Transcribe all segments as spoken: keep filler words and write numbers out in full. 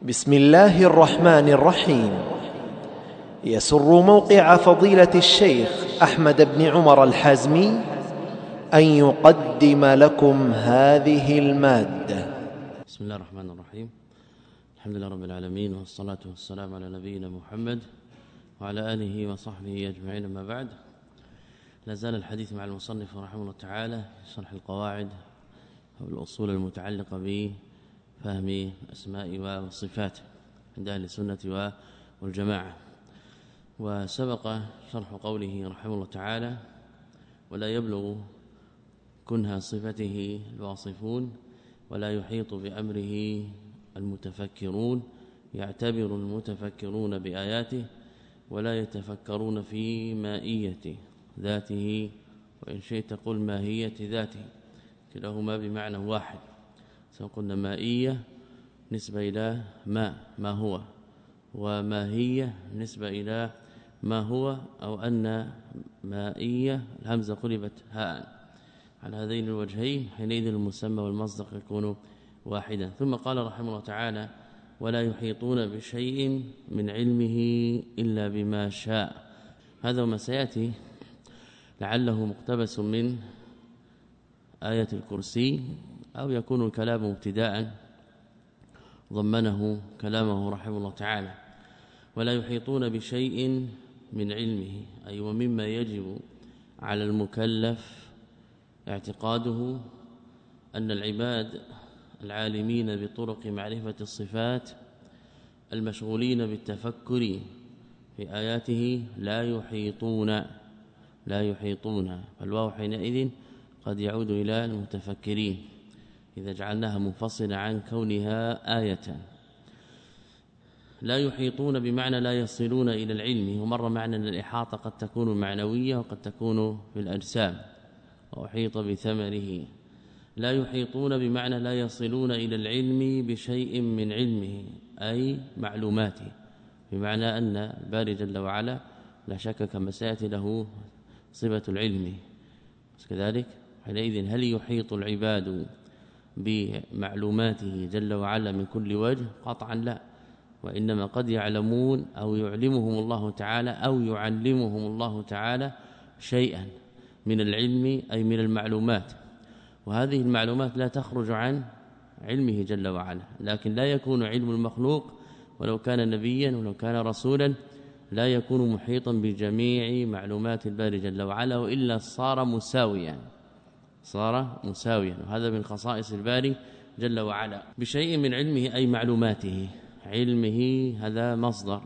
بسم الله الرحمن الرحيم. يسر موقع فضيلة الشيخ أحمد بن عمر الحازمي أن يقدم لكم هذه المادة. بسم الله الرحمن الرحيم. الحمد لله رب العالمين، والصلاة والسلام على نبينا محمد وعلى آله وصحبه أجمعين. أما بعد، لا زال الحديث مع المصنف رحمه الله تعالى شرح القواعد أو الأصول المتعلقة بفهم أسماء والصفات عند أهل السنة والجماعة. وسبق شرح قوله رحمه الله تعالى: ولا يبلغ كنها صفته الواصفون ولا يحيط بأمره المتفكرون، يعتبر المتفكرون بآياته ولا يتفكرون في مائية ذاته، وإن شئت قل ماهية ذاته، كلاهما بمعنى واحد. سنقولنا مائية نسبة إلى ما ما هو، وماهية نسبة إلى ما هو، أو أن مائية الهمزة قلبت هاء. على هذين الوجهين حينئذ المسمى والمصدر يكون واحدا. ثم قال رحمه الله تعالى: ولا يحيطون بشيء من علمه إلا بما شاء. هذا ما سيأتي لعله مقتبس من آية الكرسي، أو يكون الكلام ابتداء ضمنه كلامه رحمه الله تعالى. ولا يحيطون بشيء من علمه، أي ومما يجب على المكلف اعتقاده أن العباد العالمين بطرق معرفة الصفات المشغولين بالتفكر في آياته لا يحيطون لا يحيطون فالواو حينئذ قد يعود إلى المتفكرين إذا جعلناها منفصلة عن كونها آية. لا يحيطون بمعنى لا يصلون إلى العلم، ومر معنى أن الإحاطة قد تكون معنوية وقد تكون في الأجسام، وأحيط بثمره. لا يحيطون بمعنى لا يصلون إلى العلم بشيء من علمه، أي معلوماته، بمعنى أن الباري جل وعلا لا شك كما سيأتي له صفة العلم. كذلك حينئذ هل يحيط العباد بمعلوماته جل وعلا من كل وجه؟ قطعا لا، وإنما قد يعلمون أو يعلمهم الله تعالى أو يعلمهم الله تعالى شيئا من العلم، أي من المعلومات، وهذه المعلومات لا تخرج عن علمه جل وعلا. لكن لا يكون علم المخلوق ولو كان نبيا ولو كان رسولا لا يكون محيطا بجميع معلومات الباري جل وعلا، وإلا صار مساويا صار مساويا وهذا من خصائص الباري جل وعلا. بشيء من علمه أي معلوماته، علمه هذا مصدر،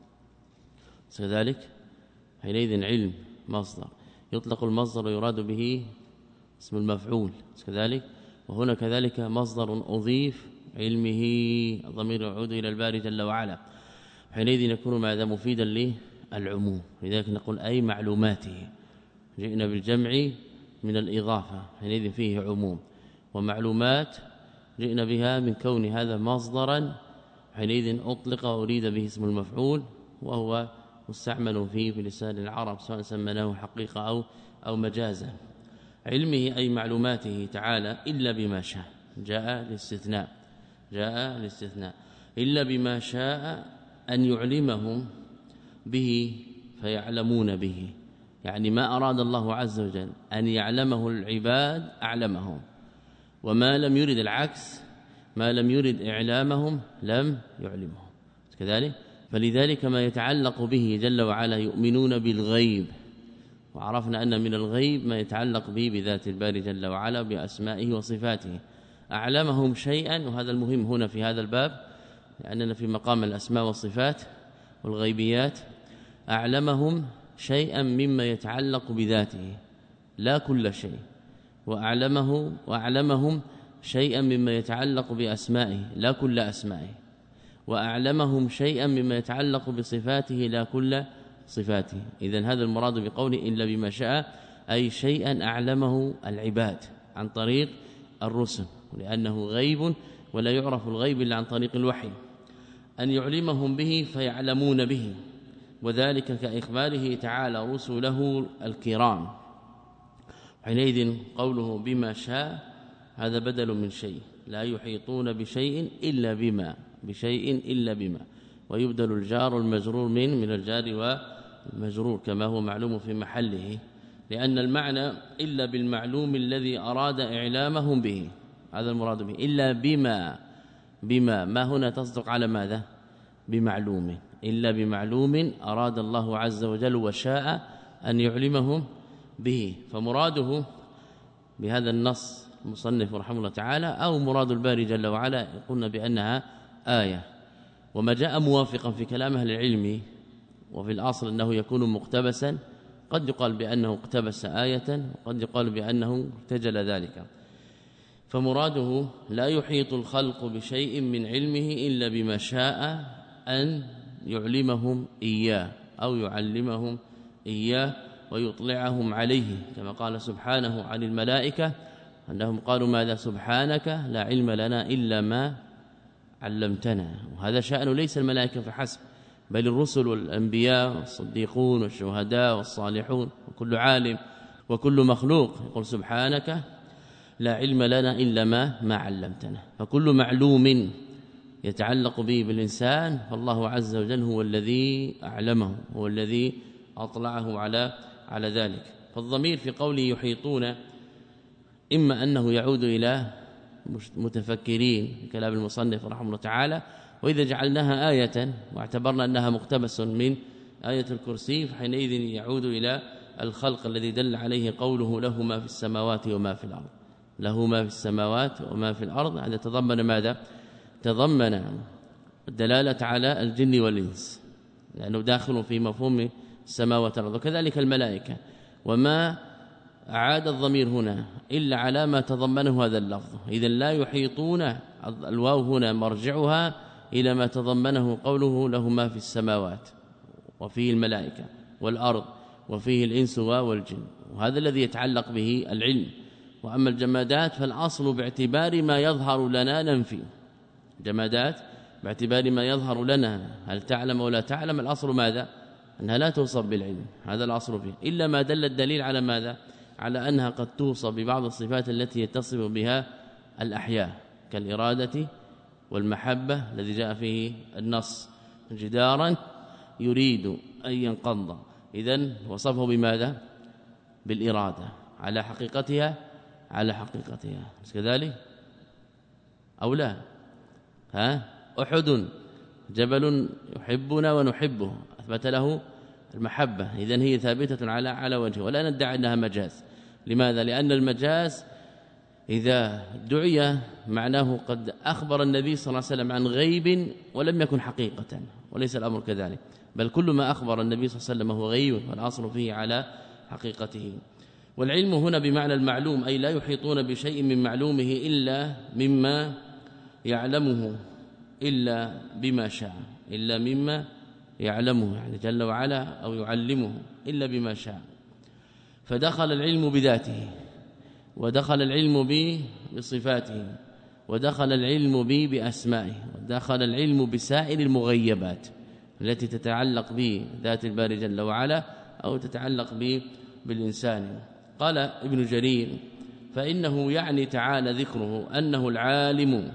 كذلك حينئذ علم مصدر، يطلق المصدر ويراد به اسم المفعول كذلك. وهنا كذلك مصدر أضيف علمه، الضمير يعود إلى الباري جل وعلا، حينئذ يكون ماذا مفيدا للعموم. لذلك نقول أي معلوماته، جئنا بالجمع من الإضافة، حينئذ فيه عموم. ومعلومات جئنا بها من كون هذا مصدرا، حينئذ أطلق وأريد به اسم المفعول، وهو مستعمل فيه في لسان العرب سواء سمناه حقيقة أو أو مجازا. علمه أي معلوماته تعالى إلا بما شاء، جاء الاستثناء جاء الاستثناء إلا بما شاء أن يعلمهم به فيعلمون به، يعني ما أراد الله عز وجل أن يعلمه العباد أعلمهم، وما لم يرد العكس، ما لم يرد إعلامهم لم يعلمهم كذلك. فلذلك ما يتعلق به جل وعلا يؤمنون بالغيب، وعرفنا أن من الغيب ما يتعلق به بذات الباري جل وعلا بأسمائه وصفاته. أعلمهم شيئا، وهذا المهم هنا في هذا الباب لأننا في مقام الأسماء والصفات والغيبيات. أعلمهم شيئا مما يتعلق بذاته لا كل شيء، وأعلمه وأعلمهم شيئا مما يتعلق بأسمائه لا كل أسمائه، وأعلمهم شيئا مما يتعلق بصفاته لا كل صفاته. إذن هذا المراد بقوله إلا بما شاء، أي شيئا أعلمه العباد عن طريق الرسل، لأنه غيب ولا يعرف الغيب إلا عن طريق الوحي، أن يعلمهم به فيعلمون به، وذلك كإخباره تعالى رسله الكرام. حينئذ قوله بما شاء هذا بدل من شيء، لا يحيطون بشيء إلا بما، بشيء إلا بما، ويبدل الجار المجرور من من الجار والمجرور كما هو معلوم في محله، لأن المعنى إلا بالمعلوم الذي أراد إعلامهم به، هذا المراد به. إلا بما، بما ما هنا تصدق على ماذا؟ بمعلوم، إلا بمعلوم أراد الله عز وجل وشاء أن يعلمهم به. فمراده بهذا النص المصنف رحمه الله تعالى أو مراد الباري جل وعلا قلنا بأنها آية، وما جاء موافقا في كلام أهل العلم وفي الأصل أنه يكون مقتبسا، قد يقال بأنه اقتبس آية وقد يقال بأنه ارتجل ذلك. فمراده لا يحيط الخلق بشيء من علمه إلا بما شاء أن يعلمهم إياه أو يعلمهم إياه ويطلعهم عليه، كما قال سبحانه عن الملائكة أنهم قالوا ماذا؟ سبحانك لا علم لنا إلا ما علمتنا. وهذا شأن ليس الملائكة فحسب، بل الرسل والأنبياء والصديقون والشهداء والصالحون وكل عالم وكل مخلوق يقول سبحانك لا علم لنا إلا ما ما علمتنا. فكل معلوم يتعلق به بالإنسان فالله عز وجل هو الذي أعلمه، هو الذي أطلعه على على ذلك. فالضمير في قوله يحيطون إما أنه يعود إلى متفكرين كلام المصنف رحمه الله تعالى، وإذا جعلناها آية واعتبرنا أنها مقتبس من آية الكرسي فحينئذ يعود إلى الخلق الذي دل عليه قوله له ما في السماوات وما في الأرض، له ما في السماوات وما في الأرض. هذا تضمن ماذا؟ تضمن الدلالة على الجن والإنس لأنه داخل في مفهوم السماوات والأرض، وكذلك الملائكة. وما أعاد الضمير هنا إلا على ما تضمنه هذا اللفظ، إذا لا يحيطون، الواو هنا مرجعها إلى ما تضمنه قوله له ما في السماوات وفيه الملائكة والأرض وفيه الإنس والجن، وهذا الذي يتعلق به العلم. وأما الجمادات فالأصل باعتبار ما يظهر لنا ننفي، جمادات باعتبار ما يظهر لنا هل تعلم ولا تعلم، الأصل ماذا؟ أنها لا توصف بالعلم، هذا الأصل فيه، إلا ما دل الدليل على ماذا؟ على أنها قد توصف ببعض الصفات التي يتصف بها الأحياء كالإرادة والمحبة الذي جاء فيه النص جدارا يريد أن ينقض، إذن وصفه بماذا؟ بالإرادة على حقيقتها، على حقيقتها كذلك أو لا؟ ها أحد جبل يحبنا ونحبه، أثبت له المحبة، إذن هي ثابتة على على وجهه، ولا ندعي أنها مجاز. لماذا؟ لأن المجاز إذا دعي معناه قد أخبر النبي صلى الله عليه وسلم عن غيب ولم يكن حقيقة، وليس الأمر كذلك، بل كل ما أخبر النبي صلى الله عليه وسلم هو غيب والأصل فيه على حقيقته. والعلم هنا بمعنى المعلوم، أي لا يحيطون بشيء من معلومه إلا مما يعلمه إلا بما شاء، إلا مما يعلمه يعني جل وعلا أو يعلمه إلا بما شاء. فدخل العلم بذاته، ودخل العلم به بصفاته، ودخل العلم به بأسمائه، ودخل العلم بسائر المغيبات التي تتعلق به ذات الباري جل وعلا أو تتعلق به بالإنسان. قال ابن جرير فإنه يعني تعالى ذكره أنه العالم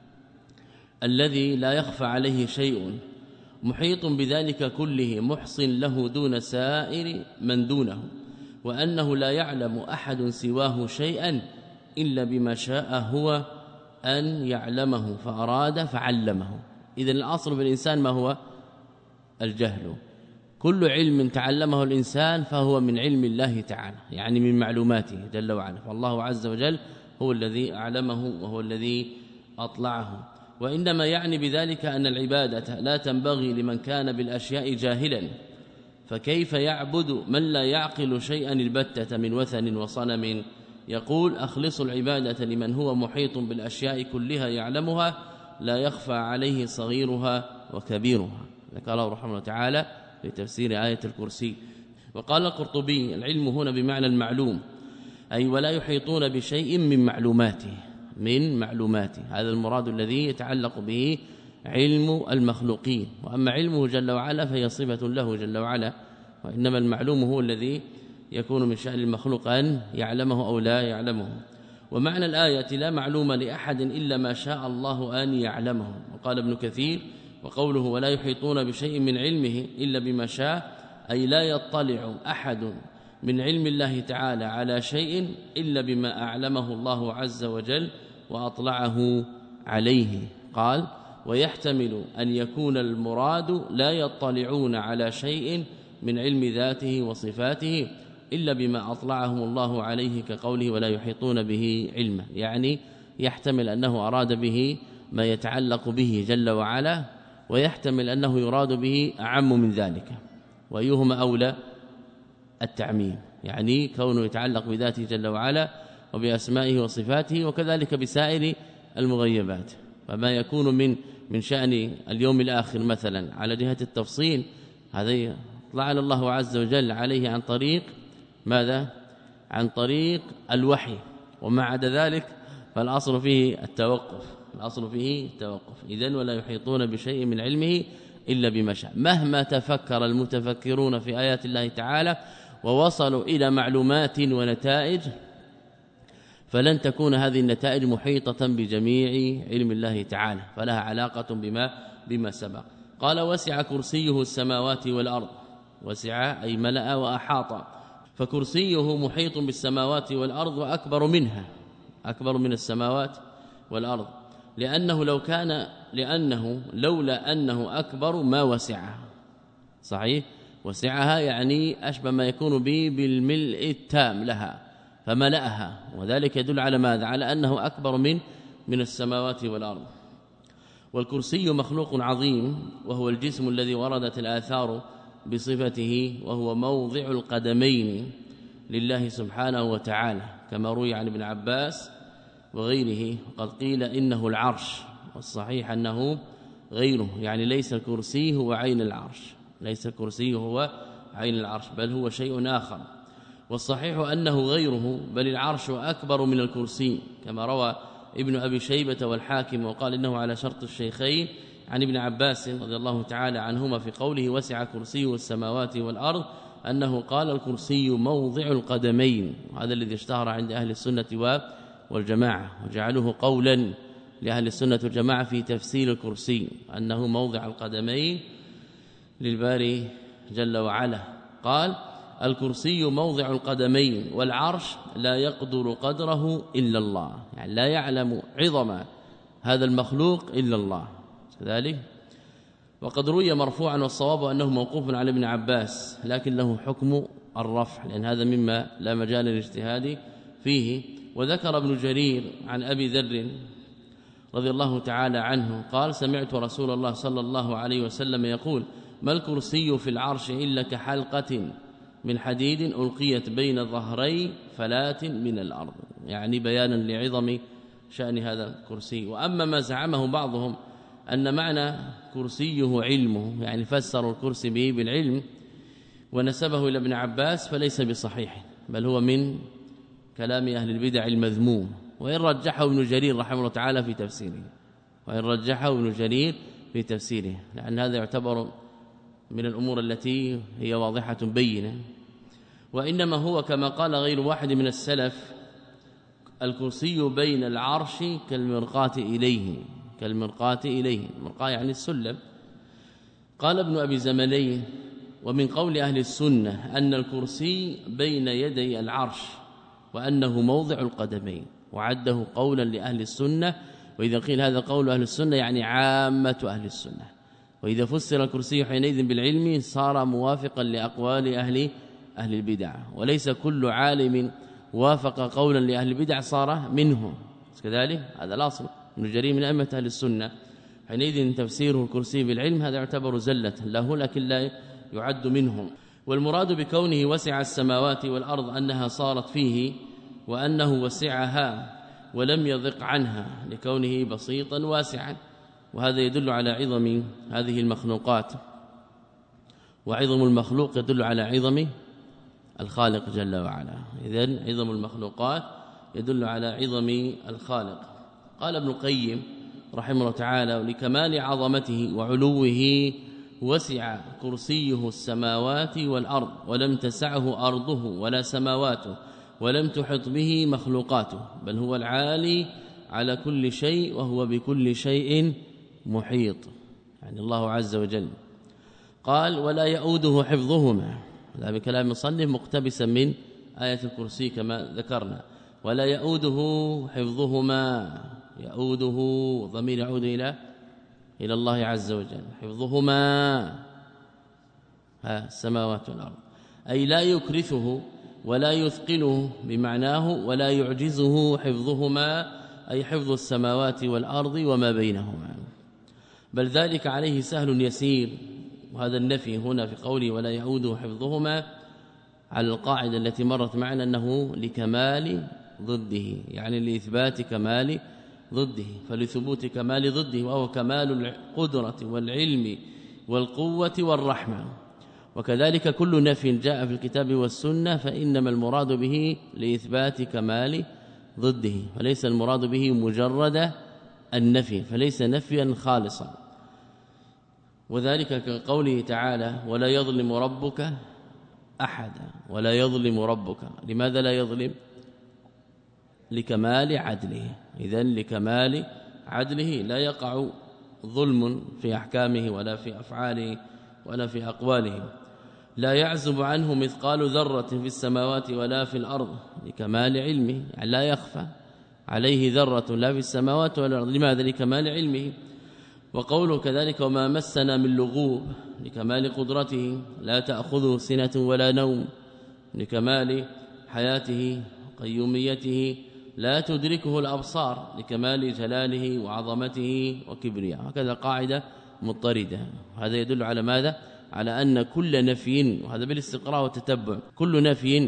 الذي لا يخفى عليه شيء، محيط بذلك كله، محصن له دون سائر من دونه، وأنه لا يعلم أحد سواه شيئا إلا بما شاء هو أن يعلمه فأراد فعلمه. إذن الأصل بالإنسان ما هو؟ الجهل. كل علم تعلمه الإنسان فهو من علم الله تعالى، يعني من معلوماته جل وعلا، فالله عز وجل هو الذي أعلمه وهو الذي أطلعه. وإنما يعني بذلك أن العبادة لا تنبغي لمن كان بالأشياء جاهلا، فكيف يعبد من لا يعقل شيئا البتة من وثن وصنم؟ يقول أخلص العبادة لمن هو محيط بالأشياء كلها يعلمها، لا يخفى عليه صغيرها وكبيرها. ذكره رحمه الله تعالى في تفسير آية الكرسي. وقال القرطبي العلم هنا بمعنى المعلوم، أي ولا يحيطون بشيء من معلوماته، من معلوماته، هذا المراد الذي يتعلق به علم المخلوقين. وأما علمه جل وعلا فهي صفة له جل وعلا، وإنما المعلوم هو الذي يكون من شأن المخلوق أن يعلمه أو لا يعلمه. ومعنى الآية لا معلوم لأحد إلا ما شاء الله أن يعلمه. وقال ابن كثير وقوله ولا يحيطون بشيء من علمه إلا بما شاء أي لا يطلع أحد من علم الله تعالى على شيء إلا بما أعلمه الله عز وجل وأطلعه عليه. قال ويحتمل أن يكون المراد لا يطلعون على شيء من علم ذاته وصفاته إلا بما أطلعهم الله عليه كقوله ولا يحيطون به علما، يعني يحتمل أنه أراد به ما يتعلق به جل وعلا، ويحتمل أنه يراد به أعم من ذلك. وأيهما أولى؟ التعميم، يعني كونه يتعلق بذاته جل وعلا وبأسمائه وصفاته وكذلك بسائر المغيبات. فما يكون من من شأن اليوم الآخر مثلا على جهة التفصيل هذا اطلعنا الله عز وجل عليه عن طريق ماذا؟ عن طريق الوحي، وما عدا ذلك فالأصل فيه التوقف، الأصل فيه التوقف. إذن ولا يحيطون بشيء من علمه إلا بما شاء. مهما تفكر المتفكرون في آيات الله تعالى ووصلوا إلى معلومات ونتائج فلن تكون هذه النتائج محيطة بجميع علم الله تعالى، فلها علاقة بما بما سبق. قال وسع كرسيه السماوات والأرض، وسع أي ملأ وأحاط، فكرسيه محيط بالسماوات والأرض وأكبر منها، أكبر من السماوات والأرض، لأنه لو كان لأنه لولا أنه أكبر ما وسعها. صحيح، وسعها يعني أشبه ما يكون به بالملء التام لها فملأها، وذلك يدل على ماذا؟ على أنه أكبر من من السماوات والأرض. والكرسي مخلوق عظيم وهو الجسم الذي وردت الآثار بصفته، وهو موضع القدمين لله سبحانه وتعالى كما روي عن ابن عباس وغيره. قد قيل إنه العرش، والصحيح أنه غيره، يعني ليس الكرسي هو عين العرش، ليس الكرسي هو عين العرش بل هو شيء آخر. والصحيح أنه غيره، بل العرش أكبر من الكرسي كما روى ابن أبي شيبة والحاكم وقال إنه على شرط الشيخين عن ابن عباس رضي الله تعالى عنهما في قوله وسع كرسيه السماوات والأرض أنه قال الكرسي موضع القدمين، وهذا الذي اشتهر عند أهل السنة والجماعة، وجعلوه قولا لأهل السنة والجماعة في تفسير الكرسي أنه موضع القدمين للباري جل وعلا. قال الكرسي موضع القدمين والعرش لا يقدر قدره إلا الله، يعني لا يعلم عظم هذا المخلوق إلا الله كذلك. وقد روي مرفوعا والصواب أنه موقوف على ابن عباس، لكن له حكم الرفع لأن هذا مما لا مجال للاجتهاد فيه. وذكر ابن جرير عن أبي ذر رضي الله تعالى عنه قال سمعت رسول الله صلى الله عليه وسلم يقول ما الكرسي في العرش إلا كحلقة من حديد ألقيت بين ظهري فلاة من الأرض، يعني بيانا لعظم شأن هذا الكرسي. وأما ما زعمه بعضهم أن معنى كرسيه علمه، يعني فسروا الكرسي به بالعلم ونسبه إلى ابن عباس، فليس بصحيح، بل هو من كلام أهل البدع المذموم، وإن رجحه ابن جرير رحمه الله تعالى في تفسيره، وإن رجحه ابن جرير في تفسيره، لأن هذا يعتبر من الأمور التي هي واضحة بينة. وإنما هو كما قال غير واحد من السلف الكرسي بين العرش كالمرقاة إليه، كالمرقاة إليه، المرقاة يعني السلم. قال ابن أبي زملي ومن قول أهل السنة أن الكرسي بين يدي العرش وأنه موضع القدمين، وعده قولا لأهل السنة. وإذا قيل هذا قول أهل السنة يعني عامة أهل السنة، وإذا فسر الكرسي حينئذ بالعلم صار موافقا لأقوال أهل أهل البدع، وليس كل عالم وافق قولا لأهل البدع صار منهم كذلك، هذا الأصل. ابن جرير من أئمة أهل السنة، حينئذ تفسيره الكرسي بالعلم هذا يعتبر زلة له، لكن لا يعد منهم. والمراد بكونه وسع السماوات والأرض أنها صارت فيه، وأنه وسعها ولم يضق عنها لكونه بسيطا واسعا، وهذا يدل على عظم هذه المخلوقات، وعظم المخلوق يدل على عظم الخالق جل وعلا. إذن عظم المخلوقات يدل على عظم الخالق. قال ابن القيم رحمه الله تعالى لكمال عظمته وعلوه وسع كرسيه السماوات والأرض ولم تسعه أرضه ولا سماواته ولم تحط به مخلوقاته، بل هو العالي على كل شيء وهو بكل شيء محيط، يعني الله عز وجل. قال ولا يؤوده حفظهما، هذا بكلام المصنف مقتبسا من آية الكرسي كما ذكرنا. ولا يؤوده حفظهما، يؤوده ضمير يعود إلى إلى الله عز وجل، حفظهما ها السماوات والأرض، أي لا يكرثه ولا يثقله بمعناه، ولا يعجزه حفظهما أي حفظ السماوات والأرض وما بينهما، بل ذلك عليه سهل يسير. وهذا النفي هنا في قوله ولا يؤوده حفظهما على القاعدة التي مرت معنا أنه لكمال ضده، يعني لإثبات كمال ضده، فلثبوت كمال ضده وهو كمال القدرة والعلم والقوة والرحمة. وكذلك كل نفي جاء في الكتاب والسنة فإنما المراد به لإثبات كمال ضده، وليس المراد به مجرد النفي، فليس نفيا خالصا. وذلك كقوله تعالى ولا يظلم ربك أحدا، ولا يظلم ربك، لماذا لا يظلم؟ لكمال عدله، إذن لكمال عدله لا يقع ظلم في أحكامه ولا في أفعاله ولا في أقواله. لا يعزب عنه مثقال ذرة في السماوات ولا في الأرض، لكمال علمه، يعني لا يخفى عليه ذرة لا في السماوات ولا الأرض، لماذا؟ لكمال علمه. وقوله كذلك وما مسنا من لغوب، لكمال قدرته، لا تأخذه سنة ولا نوم، لكمال حياته قيوميته، لا تدركه الأبصار، لكمال جلاله وعظمته وكبرياء. هكذا قاعدة مضطردة. هذا يدل على ماذا؟ على أن كل نفي، وهذا بالاستقراء والتتبع، كل نفي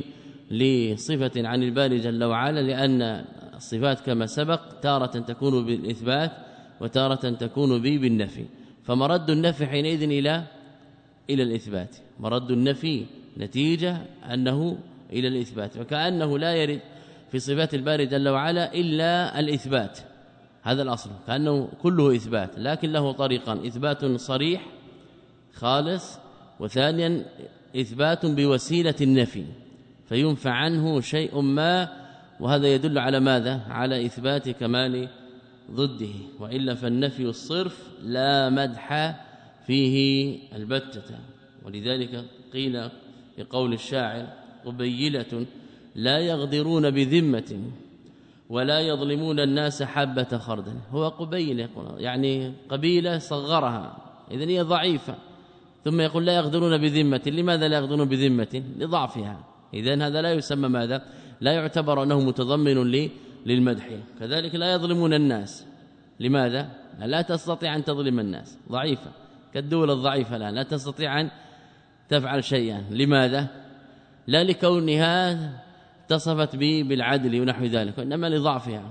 لصفة عن الباري جل وعلا، لأن الصفات كما سبق تارة تكون بالإثبات وتارة تكون به بالنفي، فمرد النفي حينئذ إلى إلى الإثبات، مرد النفي نتيجة أنه إلى الإثبات، وكأنه لا يرد في صفات الباري جل وعلا إلا الإثبات، هذا الأصل، كأنه كله إثبات، لكن له طريقا: إثبات صريح خالص، وثانيا إثبات بوسيلة النفي فينفع عنه شيء ما، وهذا يدل على ماذا؟ على إثبات كمال ضده، وإلا فالنفي الصرف لا مدح فيه البتة. ولذلك قيل بقول الشاعر قبيلة لا يغدرون بذمة ولا يظلمون الناس حبة خردل. هو قبيلة يعني قبيلة صغرها، إذن هي ضعيفة، ثم يقول لا يغدرون بذمة. لماذا لا يغدرون بذمة؟ لضعفها. إذن هذا لا يسمى ماذا؟ لا يعتبر أنه متضمن للمدح. كذلك لا يظلمون الناس، لماذا؟ لا تستطيع أن تظلم الناس، ضعيفة كالدول الضعيفة الآن، لا تستطيع أن تفعل شيئا، لماذا؟ لا لكونها اتصفت به بالعدل ونحو ذلك، وإنما لضعفها.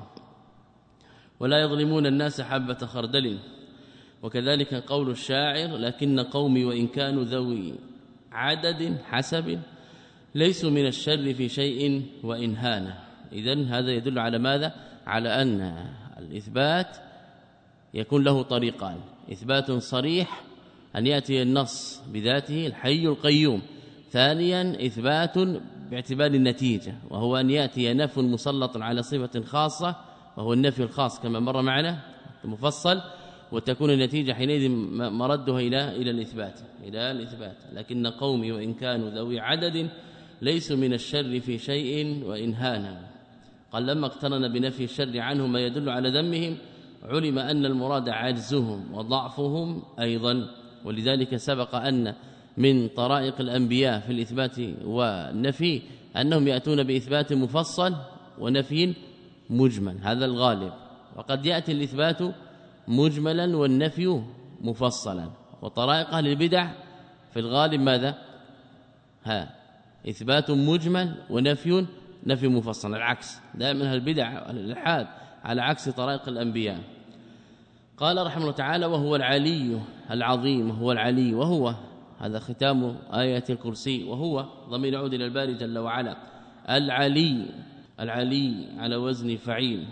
ولا يظلمون الناس حبة خردل. وكذلك قول الشاعر لكن قومي وإن كانوا ذوي عدد حسب ليسوا من الشر في شيء وإن هان. إذن هذا يدل على ماذا؟ على أن الإثبات يكون له طريقان: إثبات صريح أن يأتي النص بذاته الحي القيوم، ثانيا إثبات باعتبار النتيجة، وهو أن يأتي نفي مسلط على صفة خاصة وهو النفي الخاص كما مر معنا مفصل، وتكون النتيجة حينئذ مردها إلى إلى الإثبات إلى الإثبات. لكن قومي وإن كانوا ذوي عدد ليسوا من الشر في شيء وإن هانا. قال لما اقترن بنفي الشر عنهم ما يدل على ذمهم علم أن المراد عجزهم وضعفهم أيضا. ولذلك سبق أن من طرائق الأنبياء في الإثبات والنفي أنهم يأتون بإثبات مفصل ونفي مجمل، هذا الغالب، وقد يأتي الإثبات مجملا والنفي مفصلا. وطرائق أهل البدع في الغالب ماذا؟ ها إثبات مجمل ونفي نفي مفصل، العكس دائما أهل البدع الإلحاد على عكس طرائق الأنبياء. قال رحمه الله تعالى وهو العلي العظيم، هو العلي، وهو هذا ختام آية الكرسي، وهو ضمير يعود إلى الباري جل وعلا. العلي، العلي على وزن فعيل،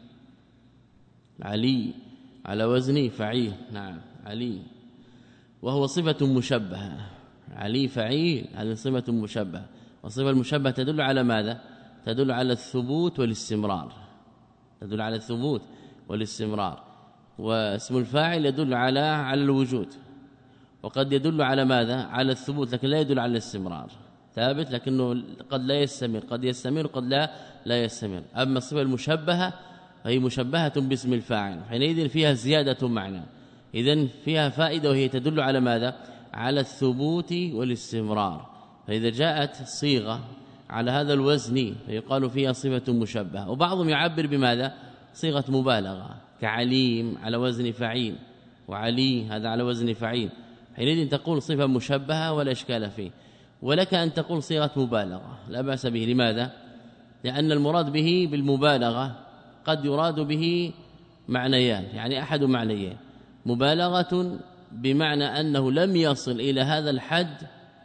علي على وزن فعيل، نعم علي، وهو صفة مشبهة. علي فعيل هذه صفة مشبهة، والصفة المشبهة تدل على ماذا؟ تدل على الثبوت والاستمرار تدل على الثبوت والاستمرار واسم الفاعل يدل على على الوجود وقد يدل على ماذا على الثبوت لكن لا يدل على الاستمرار ثابت لكنه قد لا يستمر قد يستمر قد لا لا يستمر اما الصفه المشبهه فهي مشبهه باسم الفاعل حينئذ فيها زياده معنى اذن فيها فائده وهي تدل على ماذا على الثبوت والاستمرار فاذا جاءت الصيغه على هذا الوزن فيقال فيها صفه مشبهه وبعضهم يعبر بماذا صيغه مبالغه كعليم على وزن فعيل وعلي هذا على وزن فعيل حينئذ تقول صفه مشبهه ولا اشكال فيه ولك أن تقول صيغه مبالغه لا باس به لماذا لأن المراد به بالمبالغه قد يراد به معنيان يعني احد معنيين مبالغه بمعنى أنه لم يصل إلى هذا الحد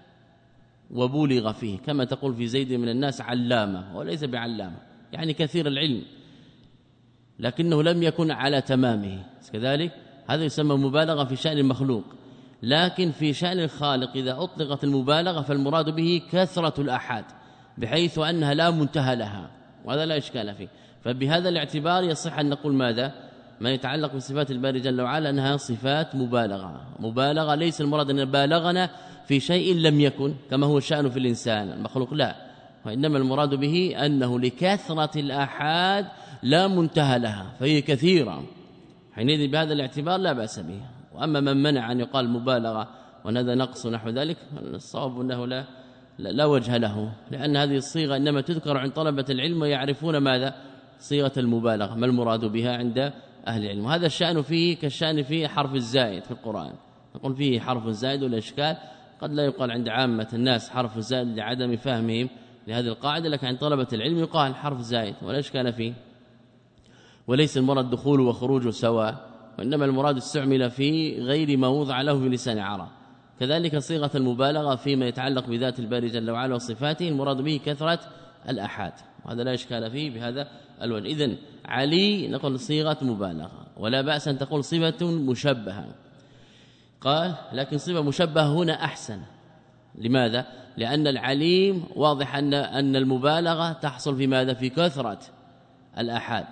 وبولغ فيه كما تقول في زيد من الناس علامه وليس بعلامه يعني كثير العلم لكنه لم يكن على تمامه كذلك هذا يسمى مبالغه في شأن المخلوق لكن في شأن الخالق إذا أطلقت المبالغه فالمراد به كثرة الآحاد بحيث أنها لا منتهى لها وهذا لا إشكال فيه فبهذا الاعتبار يصح أن نقول ماذا ما يتعلق بصفات الباري جل وعلا أنها صفات مبالغه مبالغه ليس المراد أن بالغنا في شيء لم يكن كما هو الشأن في الإنسان المخلوق لا وإنما المراد به أنه لكثرة الآحاد لا منتهى لها فهي كثيرة حينئذ بهذا الاعتبار لا بأس به وأما من منع أن يقال مبالغة وأن هذا نقص نحو ذلك الصواب أنه لا, لا وجه له لأن هذه الصيغة إنما تذكر عند طلبة العلم ويعرفون ماذا صيغة المبالغة ما المراد بها عند أهل العلم وهذا الشأن فيه كالشأن فيه حرف الزائد في القرآن نقول فيه حرف الزائد والإشكال قد لا يقال عند عامة الناس حرف الزائد لعدم فهمهم لهذه القاعدة لكن عند طلبة العلم يقال حرف زائد ولا إشكال فيه وليس المراد دخول وخروج سواء وإنما المراد استعمل في غير ما وضع له في لسان عرب كذلك صيغة المبالغة فيما يتعلق بذات الباري جل وعلا وصفاته المراد به كثرة الأحاد وهذا لا إشكال فيه بهذا الوجه إذن علي نقول صيغة مبالغة ولا بأس أن تقول صفة مشبهة قال لكن صفة مشبهة هنا أحسن لماذا؟ لأن العليم واضح أن أن المبالغة تحصل في ماذا؟ في كثرة الآحاد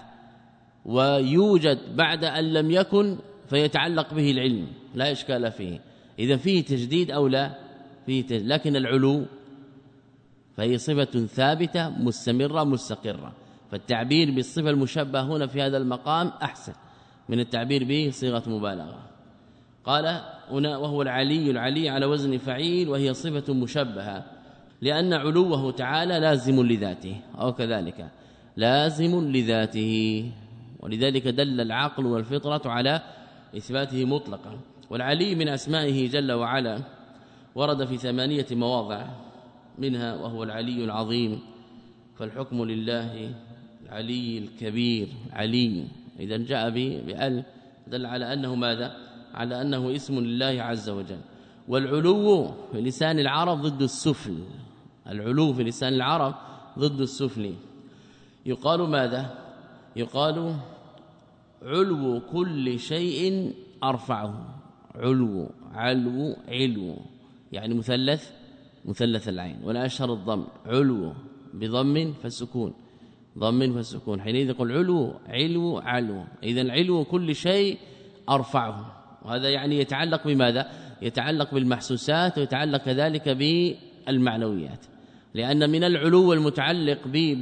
ويوجد بعد أن لم يكن فيتعلق به العلم لا إشكال فيه إذا فيه تجديد أو لا فيه تجديد لكن العلو فهي صفة ثابتة مستمرة مستقرة فالتعبير بالصفة المشبهة هنا في هذا المقام أحسن من التعبير بصيغة مبالغة قال هنا وهو العلي العلي على وزن فعيل وهي صفة مشبهة لأن علوه تعالى لازم لذاته أو كذلك لازم لذاته ولذلك دل العقل والفطرة على إثباته مطلقا والعلي من أسمائه جل وعلا ورد في ثمانية مواضع منها وهو العلي العظيم فالحكم لله العلي الكبير علي إذا جاء بأل دل على أنه ماذا على أنه اسم لله عز وجل والعلو في لسان العرب ضد السفل العلو في لسان العرب ضد السفل يقال ماذا يقال علو كل شيء أرفعه علو علو علو يعني مثلث مثلث العين ولا أشهر الضم علو بضم فالسكون ضم فالسكون حينئذ يقول علو علو علو إذن علو كل شيء أرفعه وهذا يعني يتعلق بماذا يتعلق بالمحسوسات ويتعلق كذلك بالمعنويات لأن من العلو المتعلق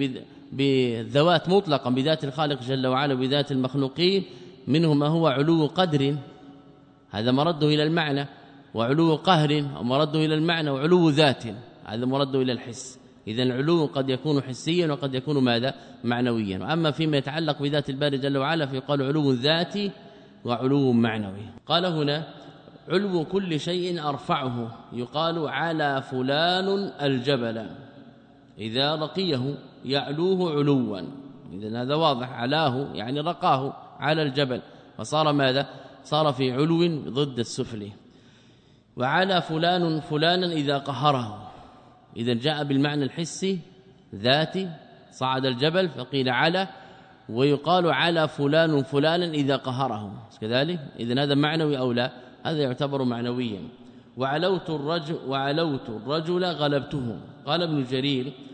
بالذوات مطلقا بذات الخالق جل وعلا وبذات المخلوقين منه ما هو علو قدر هذا مرده إلى المعنى وعلو قهر ومرده إلى المعنى وعلو ذات هذا مرده إلى الحس إذا العلو قد يكون حسيا وقد يكون ماذا معنويا وأما فيما يتعلق بذات الباري جل وعلا فيقال علو ذاتي وعلو معنوي قال هنا علو كل شيء أرفعه يقال على فلان الجبل إذا لقيه يعلوه علوا إذن هذا واضح علاه يعني رقاه على الجبل فصار ماذا صار في علو ضد السفل وعلى فلان فلانا إذا قهره إذا جاء بالمعنى الحسي ذاتي صعد الجبل فقيل على ويقال على فلان فلانا إذا قهره كذلك إذن هذا معنوي أو لا هذا يعتبر معنويا وعلوت الرجل وعلوت الرجل غلبته قال ابن جرير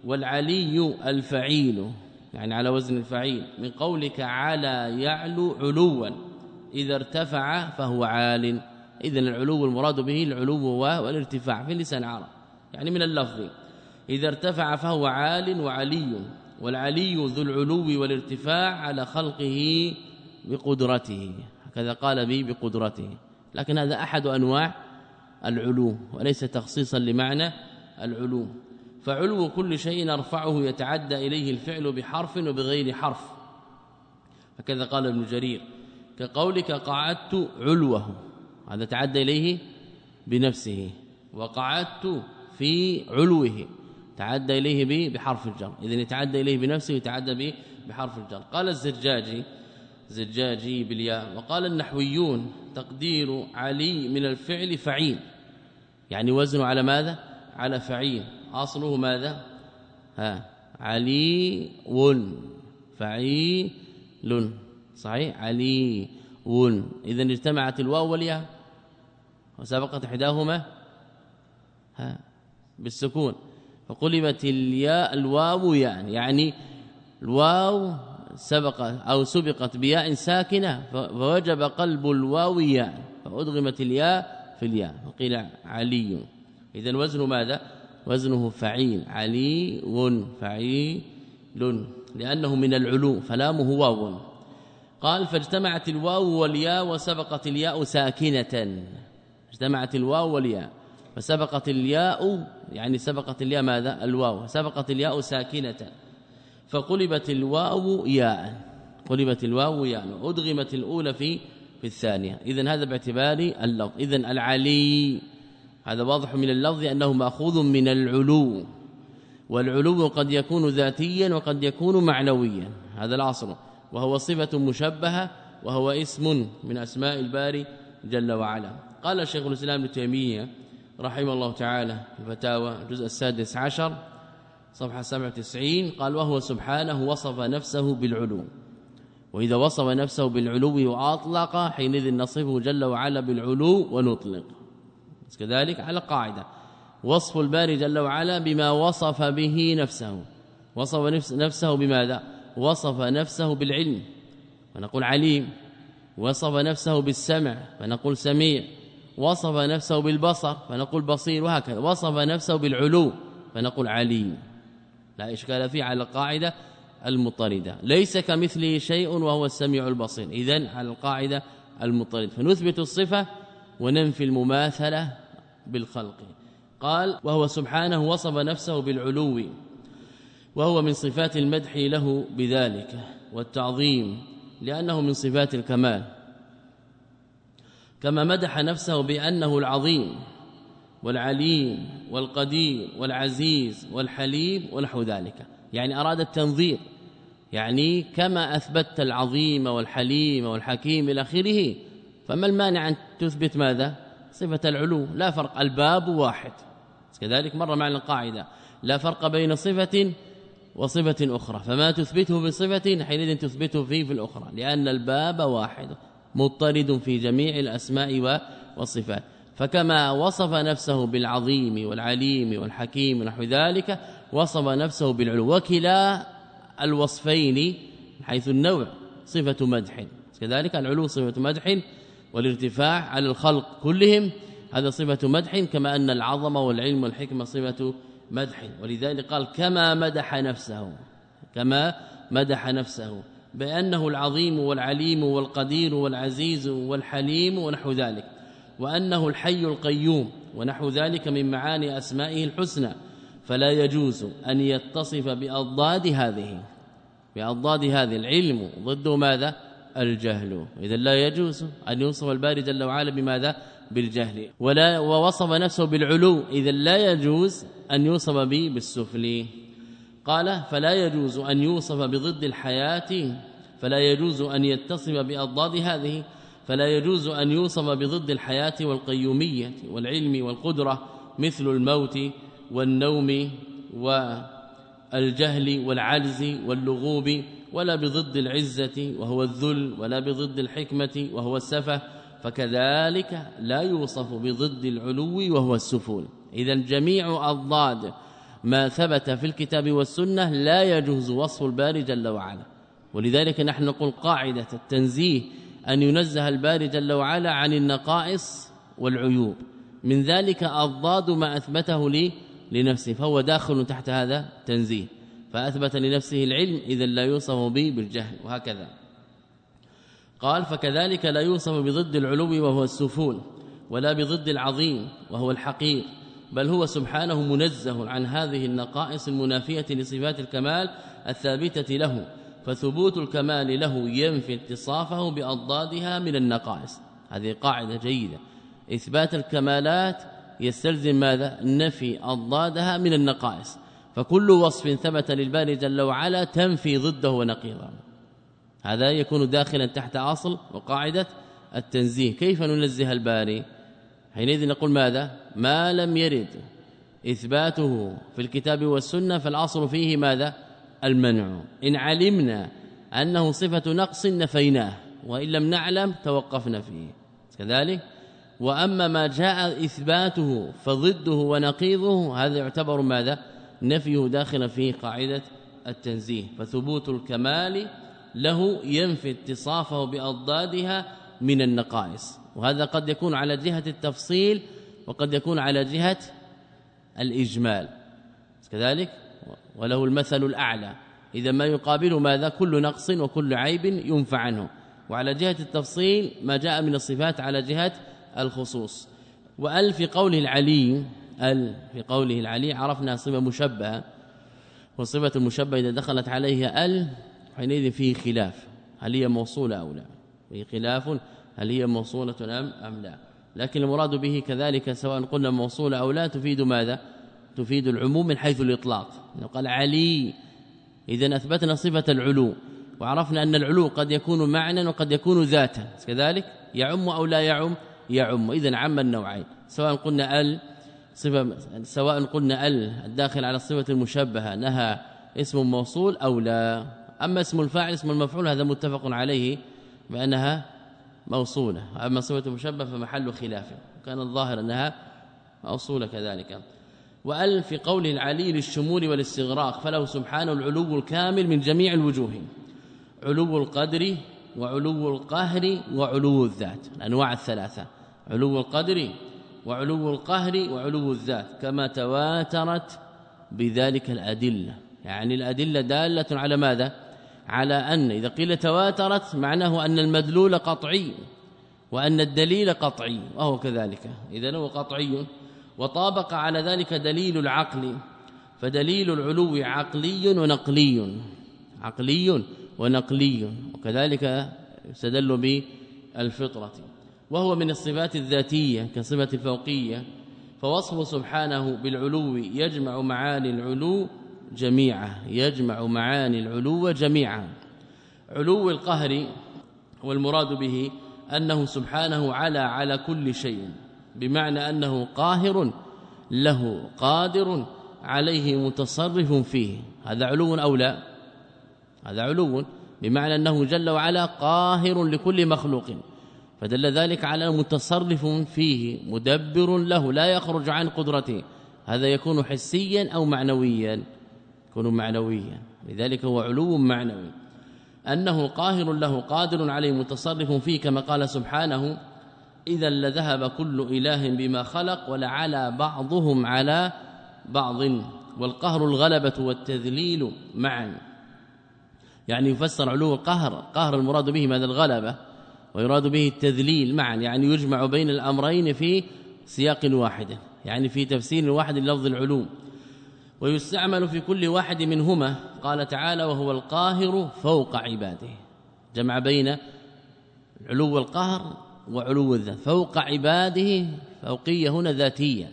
والعلي الفعيل يعني على وزن الفعيل من قولك على يعلو علوا إذا ارتفع فهو عال. إذن العلو المراد به العلو والارتفاع في لسان العرب يعني من اللفظ إذا ارتفع فهو عال وعلي، والعلي ذو العلو والارتفاع على خلقه بقدرته، هكذا قال به بقدرته، لكن هذا أحد أنواع العلو وليس تخصيصا لمعنى العلو. فعلو كل شيء نرفعه يتعدى إليه الفعل بحرف وبغير حرف، هكذا قال ابن جرير كقولك قعدت علوه، هذا تعدى إليه بنفسه، وقعدت في علوه تعدى إليه بحرف الجر، إذن يتعدى إليه بنفسه يتعدى به بحرف الجر. قال الزرجاجي زرجاجي بالياء. وقال النحويون تقدير علي من الفعل فعيل، يعني وزنه على ماذا؟ على فعيل، أصله ماذا؟ ها علي فعيل صحيح علي ون. إذن اجتمعت الواو والياء وسبقت إحداهما ها بالسكون، فقلبت الياء الواو يعني يعني الواو سبق أو سبقت بياء ساكنة فوجب قلب الواو ياء فأدغمت الياء في الياء فقيل علي. إذن وزن ماذا؟ وزنه فعيل، علي فعيل لأنه من العلو فلامه واو. قال فاجتمعت الواو والياء وسبقت الياء ساكنة، اجتمعت الواو والياء فسبقت الياء يعني سبقت الياء ماذا؟ الواو، سبقت الياء ساكنة فقلبت الواو ياء، قلبت الواو ياء أدغمت الأولى في في الثانية. إذن هذا باعتبار اللفظ. إذن العلي هذا واضح من اللفظ أنه مأخوذ من العلو، والعلو قد يكون ذاتيا وقد يكون معنويا، هذا الأصل، وهو صفة مشبهة وهو اسم من أسماء الباري جل وعلا. قال الشيخ الإسلام ابن تيمية رحمه الله تعالى الفتاوى الجزء السادس عشر صفحة سبعة وتسعين قال وهو سبحانه وصف نفسه بالعلو، وإذا وصف نفسه بالعلو وأطلق حينئذ نصفه جل وعلا بالعلو ونطلق. كذلك على قاعدة وصف الباري جل وعلا بما وصف به نفسه، وصف نفسه بماذا؟ وصف نفسه بالعلم فنقول عليم، وصف نفسه بالسمع فنقول سميع، وصف نفسه بالبصر فنقول بصير، وهكذا وصف نفسه بالعلو فنقول عليم، لا إشكال فيه على القاعدة المضطردة، ليس كمثله شيء وهو السميع البصير. إذن على القاعدة المضطردة فنثبت الصفة وننفي المماثلة بالخلق. قال وهو سبحانه وصف نفسه بالعلو، وهو من صفات المدح له بذلك والتعظيم لأنه من صفات الكمال، كما مدح نفسه بأنه العظيم والعليم والقدير والعزيز والحليم ونحو ذلك، يعني أراد التنظير، يعني كما أثبت العظيم والحليم والحكيم إلى آخره، فما المانع أن تثبت ماذا؟ صفة العلو، لا فرق، الباب واحد. كذلك مر معنا القاعدة لا فرق بين صفة وصفة أخرى، فما تثبته بصفة حينئذ تثبته فيه في الأخرى، لأن الباب واحد مضطرد في جميع الأسماء والصفات. فكما وصف نفسه بالعظيم والعليم والحكيم ونحو ذلك وصف نفسه بالعلو، وكلا الوصفين حيث النوع صفة مدح، كذلك العلو صفة مدح والارتفاع على الخلق كلهم هذا صفة مدح، كما أن العظمة والعلم والحكمة صفة مدح. ولذلك قال كما مدح نفسه، كما مدح نفسه بأنه العظيم والعليم والقدير والعزيز والحليم ونحو ذلك، وأنه الحي القيوم ونحو ذلك من معاني أسمائه الحسنى، فلا يجوز أن يتصف بأضداد هذه بأضداد هذه العلم ضده ماذا؟ الجهل. إذا لا يجوز أن يوصف الباري جل وعلا بماذا؟ بالجهل. ولا ووصف نفسه بالعلو، إذا لا يجوز أن يوصف به بالسفل. قال فلا يجوز أن يوصف بضد الحياة، فلا يجوز أن يتصف بأضداد هذه، فلا يجوز أن يوصف بضد الحياة والقيومية والعلم والقدرة مثل الموت والنوم والجهل والعجز واللغوب، ولا بضد العزة وهو الذل، ولا بضد الحكمة وهو السفه، فكذلك لا يوصف بضد العلو وهو السفول. إذن جميع أضداد ما ثبت في الكتاب والسنة لا يجوز وصف الباري جل وعلا. ولذلك نحن نقول قاعدة التنزيه أن ينزه الباري جل وعلا عن النقائص والعيوب، من ذلك الضاد ما أثبته لي لنفسه، فهو داخل تحت هذا التنزيه، فأثبت لنفسه العلم إذا لا يوصف به بالجهل، وهكذا قال فكذلك لا يوصف بضد العلو وهو السفول، ولا بضد العظيم وهو الحقير، بل هو سبحانه منزه عن هذه النقائص المنافية لصفات الكمال الثابتة له، فثبوت الكمال له ينفي اتصافه بأضدادها من النقائص. هذه قاعدة جيدة، إثبات الكمالات يستلزم ماذا؟ نفي أضدادها من النقائص، فكل وصف ثبت للباري جل وعلا تنفي ضده ونقيضه، هذا يكون داخلا تحت أصل وقاعدة التنزيه. كيف ننزه الباري؟ حينئذ نقول ماذا؟ ما لم يرد إثباته في الكتاب والسنة فالأصل فيه ماذا؟ المنع. إن علمنا أنه صفة نقص نفيناه، وإن لم نعلم توقفنا فيه كذلك. وأما ما جاء إثباته فضده ونقيضه هذا يعتبر ماذا؟ نفيه داخل في قاعدة التنزيه، فثبوت الكمال له ينفي اتصافه بأضدادها من النقائص، وهذا قد يكون على جهة التفصيل وقد يكون على جهة الإجمال كذلك، وله المثل الأعلى. إذا ما يقابل ماذا؟ كل نقص وكل عيب ينفع عنه، وعلى جهة التفصيل ما جاء من الصفات على جهة الخصوص. وأل في قوله العلي، ال في قوله العلي عرفنا صفة مشبهة، والصفة المشبهة إذا دخلت عليها ال حينئذ فيه خلاف هل هي موصولة أو لا، فيه خلاف هل هي موصولة أم أم لا، لكن المراد به كذلك سواء قلنا موصولة أو لا تفيد ماذا؟ تفيد العموم من حيث الإطلاق. قال علي إذا أثبتنا صفة العلو، وعرفنا أن العلو قد يكون معنى وقد يكون ذاتا كذلك، يعم أو لا يعم؟ يعم. إذن عم النوعين، سواء قلنا ال صفة سواء قلنا ال الداخل على الصفة المشبهة نهى اسم موصول أو لا. أما اسم الفاعل اسم المفعول هذا متفق عليه بأنها موصولة، أما صفة المشبه فمحل خلاف، كان الظاهر أنها موصولة كذلك. وأل في قوله العلي للشمول والاستغراق، فله سبحانه العلو الكامل من جميع الوجوه، علو القدر وعلو القهر وعلو الذات، الأنواع الثلاثة، علو القدر وعلو القهر وعلو الذات، كما تواترت بذلك الأدلة. يعني الأدلة دالة على ماذا؟ على أن إذا قيل تواترت معناه أن المدلول قطعي وأن الدليل قطعي، وهو كذلك، إذن هو قطعي. وطابق على ذلك دليل العقل، فدليل العلو عقلي ونقلي، عقلي ونقلي، وكذلك يستدل بالفطرة، وهو من الصفات الذاتية كصفة الفوقية. فوصفه سبحانه بالعلو يجمع معاني العلو جميعا، يجمع معاني العلو جميعا. علو القهر والمراد به أنه سبحانه على على كل شيء، بمعنى أنه قاهر له قادر عليه متصرف فيه، هذا علو أو لا؟ هذا علو، بمعنى أنه جل وعلا قاهر لكل مخلوق، فدل ذلك على متصرف فيه مدبر له لا يخرج عن قدرته، هذا يكون حسيا أو معنويا؟ يكون معنويا، لذلك هو علو معنوي، أنه قاهر له قادر عليه متصرف فيه، كما قال سبحانه إذا لذهب كل إله بما خلق ولعلى بعضهم على بعض. والقهر الغلبة والتذليل معا، يعني يفسر علو القهر قهر المراد به ماذا؟ الغلبة، ويراد به التذليل معا، يعني يجمع بين الأمرين في سياق واحد، يعني في تفسير واحد للفظ العلو، ويستعمل في كل واحد منهما. قال تعالى وهو القاهر فوق عباده، جمع بين علو القهر وعلو الذات، فوق عباده، فوقية هنا ذاتية،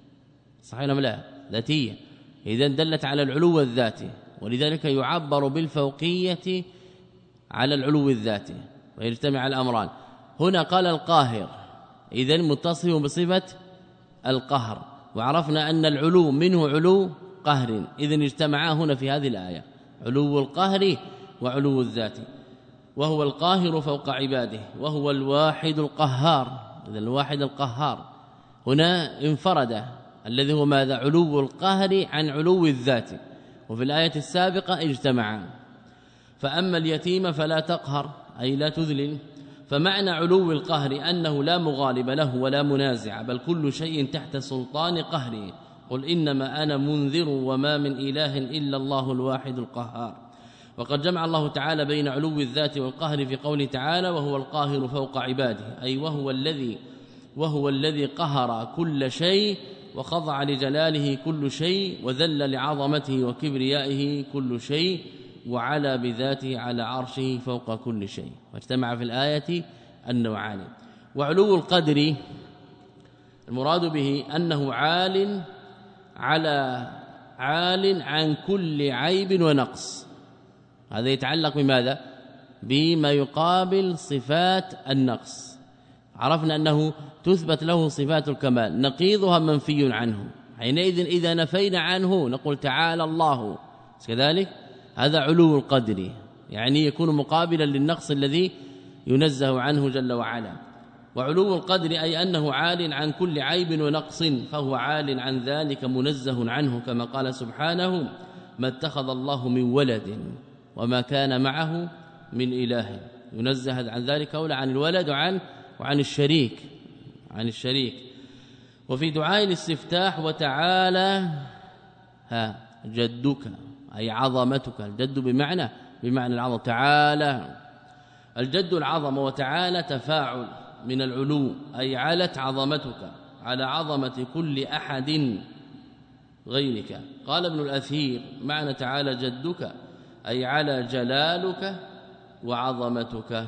صحيح ولا لا؟ ذاتية، إذن دلت على العلو الذاتي، ولذلك يعبر بالفوقية على العلو الذاتي ويجتمع الأمران. هنا قال القاهر، إذن متصف بصفة القهر، وعرفنا أن العلو منه علو قهر، إذن اجتمعا هنا في هذه الآية، علو القهر وعلو الذات. وهو القاهر فوق عباده، وهو الواحد القهار، إذن الواحد القهار هنا انفرد الذي هو ماذا؟ علو القهر عن علو الذات، وفي الآية السابقة اجتمعا. فأما اليتيم فلا تقهر أي لا تذلل، فمعنى علو القهر أنه لا مغالب له ولا منازع، بل كل شيء تحت سلطان قهره. قل إنما أنا منذر وما من إله إلا الله الواحد القهار. وقد جمع الله تعالى بين علو الذات والقهر في قوله تعالى وهو القاهر فوق عباده، أي وهو الذي وهو الذي قهر كل شيء وخضع لجلاله كل شيء وذل لعظمته وكبريائه كل شيء وعلى بذاته على عرشه فوق كل شيء. واجتمع في الآية النوعان. وعلو القدر المراد به أنه عال على عال عن كل عيب ونقص. هذا يتعلق بماذا؟ بما يقابل صفات النقص. عرفنا أنه تثبت له صفات الكمال نقيضها منفي عنه، حينئذ إذا نفينا عنه نقول تعالى الله، كذلك هذا علو القدر، يعني يكون مقابلا للنقص الذي ينزه عنه جل وعلا. وعلو القدر أي أنه عال عن كل عيب ونقص، فهو عال عن ذلك منزه عنه، كما قال سبحانه ما اتخذ الله من ولد وما كان معه من إله، ينزه عن ذلك أولى عن الولد وعن وعن الشريك عن الشريك. وفي دعاء الاستفتاح وتعالى ها جدك أي عظمتك، الجد بمعنى بمعنى العظمة، تعالى الجد العظمة، وتعالى تفاعل من العلو أي علت عظمتك على عظمة كل أحد غيرك. قال ابن الأثير معنى تعالى جدك أي على جلالك وعظمتك،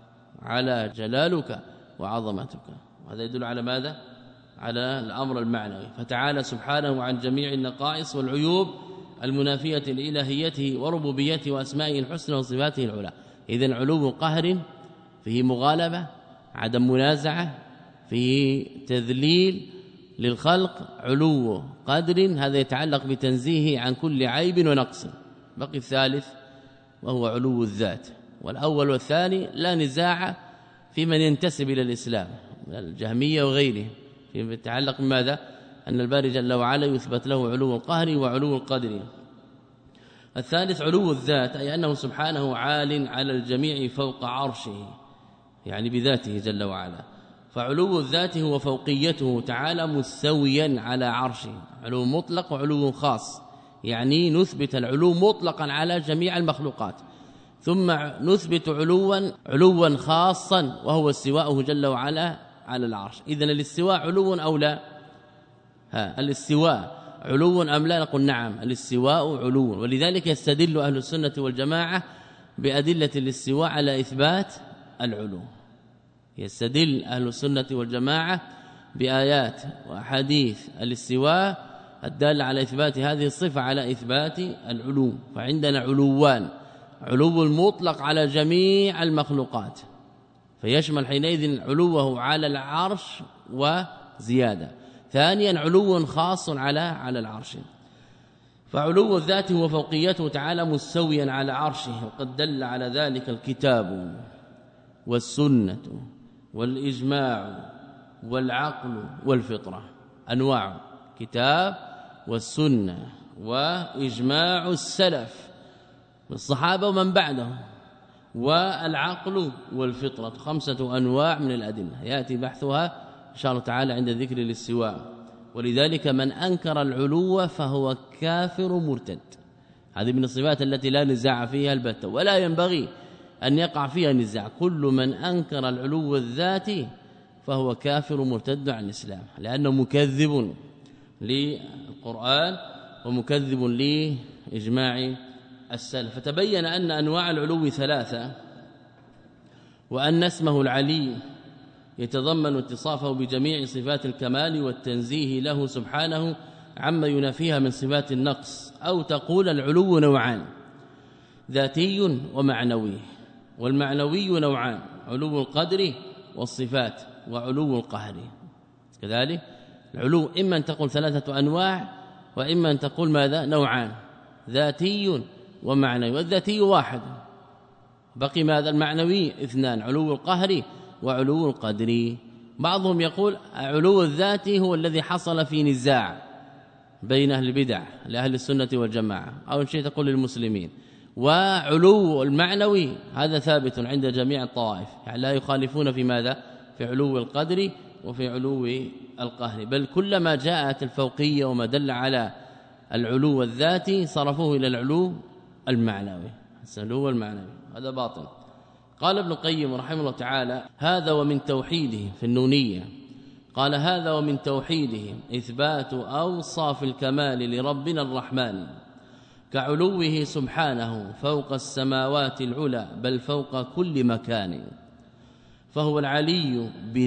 على جلالك وعظمتك. وهذا يدل على ماذا؟ على الأمر المعنوي. فتعالى سبحانه عن جميع النقائص والعيوب المنافية لإلهيته وربوبيته وأسمائه الحسنى وصفاته العلى. إذن علو قهر فيه مغالبة، عدم منازعة، فيه تذليل للخلق. علو قدر هذا يتعلق بتنزيهه عن كل عيب ونقص. بقي الثالث وهو علو الذات، والأول والثاني لا نزاع في من ينتسب إلى الإسلام الجهمية وغيره، فيما يتعلق بماذا؟ أن الباري جل وعلا يثبت له علو القهر وعلو القدر. الثالث علو الذات أي أنه سبحانه عال على الجميع فوق عرشه، يعني بذاته جل وعلا. فعلو الذات هو فوقيته تعالى مستويا على عرشه، علو مطلق وعلو خاص، يعني نثبت العلو مطلقا على جميع المخلوقات، ثم نثبت علوا علوا خاصا وهو استواءه جل وعلا على العرش. إذن الاستواء علو أو لا؟ ها الاستواء علو أم لا؟ نقول نعم الاستواء علو. ولذلك يستدل أهل السنة والجماعة بأدلة الاستواء على إثبات العلو. يستدل أهل السنة والجماعة بآيات وأحاديث الاستواء الدالة على إثبات هذه الصفة على إثبات العلو. فعندنا علوان، علو المطلق على جميع المخلوقات فيشمل حينئذ علوه على العرش وزيادة. ثانيا علو خاص على على العرش. فعلو الذات وفوقيته تعالى مستويا على عرشه، وقد دل على ذلك الكتاب والسنة والإجماع والعقل والفطرة. أنواع كتاب والسنة وإجماع السلف والصحابة ومن بعدهم والعقل والفطرة، خمسة أنواع من الأدلة يأتي بحثها إن شاء الله تعالى عند ذكر الاستواء. ولذلك من أنكر العلو فهو كافر مرتد. هذه من الصفات التي لا نزاع فيها البتة ولا ينبغي أن يقع فيها نزاع. كل من أنكر العلو الذاتي فهو كافر مرتد عن الإسلام، لأنه مكذب للقرآن ومكذب لإجماع السلف. فتبين أن أنواع العلو ثلاثة، وأن اسمه العلي يتضمن اتصافه بجميع صفات الكمال والتنزيه له سبحانه عما ينافيها من صفات النقص. أو تقول العلو نوعان، ذاتي ومعنوي، والمعنوي نوعان، علو القدر والصفات وعلو القهر. كذلك العلو إما أن تقول ثلاثة أنواع، وإما أن تقول ماذا؟ نوعان، ذاتي ومعنوي. والذاتي واحد، بقي ماذا؟ المعنوي اثنان، علو القهر وعلو القدر. بعضهم يقول علو الذات هو الذي حصل في نزاع بين أهل البدع لأهل السنة والجماعة أو إن شئت تقول للمسلمين، وعلو المعنوي هذا ثابت عند جميع الطوائف، يعني لا يخالفون في ماذا؟ في علو القدر وفي علو القهر، بل كلما جاءت الفوقية وما دل على العلو الذاتي صرفوه إلى العلو المعنوي، العلو المعنوي هذا باطل. قال ابن القيم رحمه الله تعالى: هذا ومن توحيده في النونية، قال: هذا ومن توحيده إثبات أوصاف الكمال لربنا الرحمن كعلوه سبحانه فوق السماوات العلى بل فوق كل مكان، فهو العلي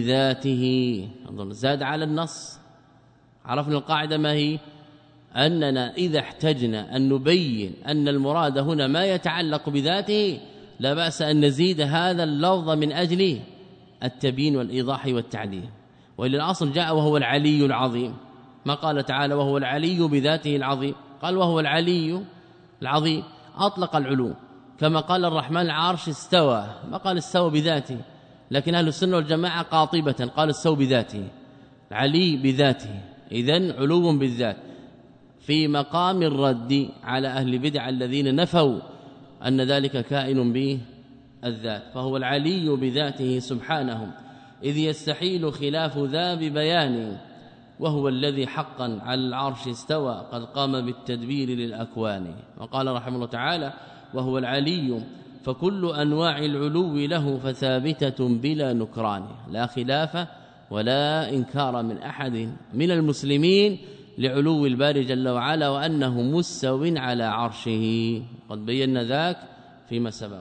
بذاته. زاد على النص. عرفنا القاعدة ما هي؟ أننا إذا احتجنا أن نبين أن المراد هنا ما يتعلق بذاته لا بأس أن نزيد هذا اللفظ من أجل التبيين والإيضاح والتعديل، وإلى الأصل جاء وهو العلي العظيم، ما قال تعالى وهو العلي بذاته العظيم، قال وهو العلي العظيم، أطلق العلو، كما قال الرحمن العرش استوى، ما قال استوى بذاته، لكن أهل السنة والجماعة قاطبة قال استوى بذاته، العلي بذاته، إذن علو بالذات، في مقام الرد على أهل البدع الذين نفوا أن ذلك كائن بالذات، فهو العلي بذاته سبحانه إذ يستحيل خلاف ذا ببيان، وهو الذي حقا على العرش استوى قد قام بالتدبير للأكوان. وقال رحمه الله تعالى: وهو العلي فكل أنواع العلو له فثابتة بلا نكران، لا خلاف ولا إنكار من أحد من المسلمين لعلو الباري جل وعلا وأنه مستو على عرشه، قد بينا ذاك فيما سبق.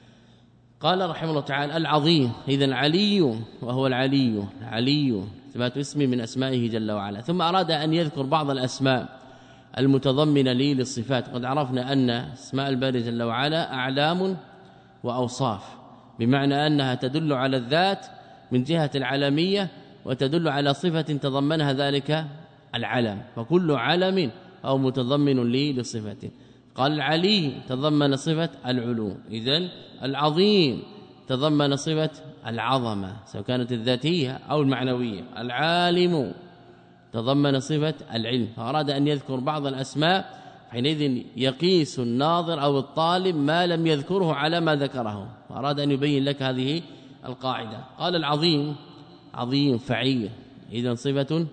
قال رحمه الله تعالى: العظيم إذن علي، وهو العلي علي ثبات اسم من أسمائه جل وعلا. ثم أراد أن يذكر بعض الأسماء المتضمنة لي للصفات. قد عرفنا أن اسماء الباري جل وعلا أعلام وأوصاف، بمعنى أنها تدل على الذات من جهة العلمية وتدل على صفة تضمنها ذلك العلم، فكل علم أو متضمن لي لصفة. قال العلي تضمن صفة العلو، إذن العظيم تضمن صفة العظمة سواء كانت الذاتية أو المعنوية، العالم تضمن صفة العلم، فأراد أن يذكر بعض الأسماء، حينئذ يقيس الناظر أو الطالب ما لم يذكره على ما ذكره، فأراد أن يبين لك هذه القاعدة. قال العظيم عظيم فعيل، إذن صفة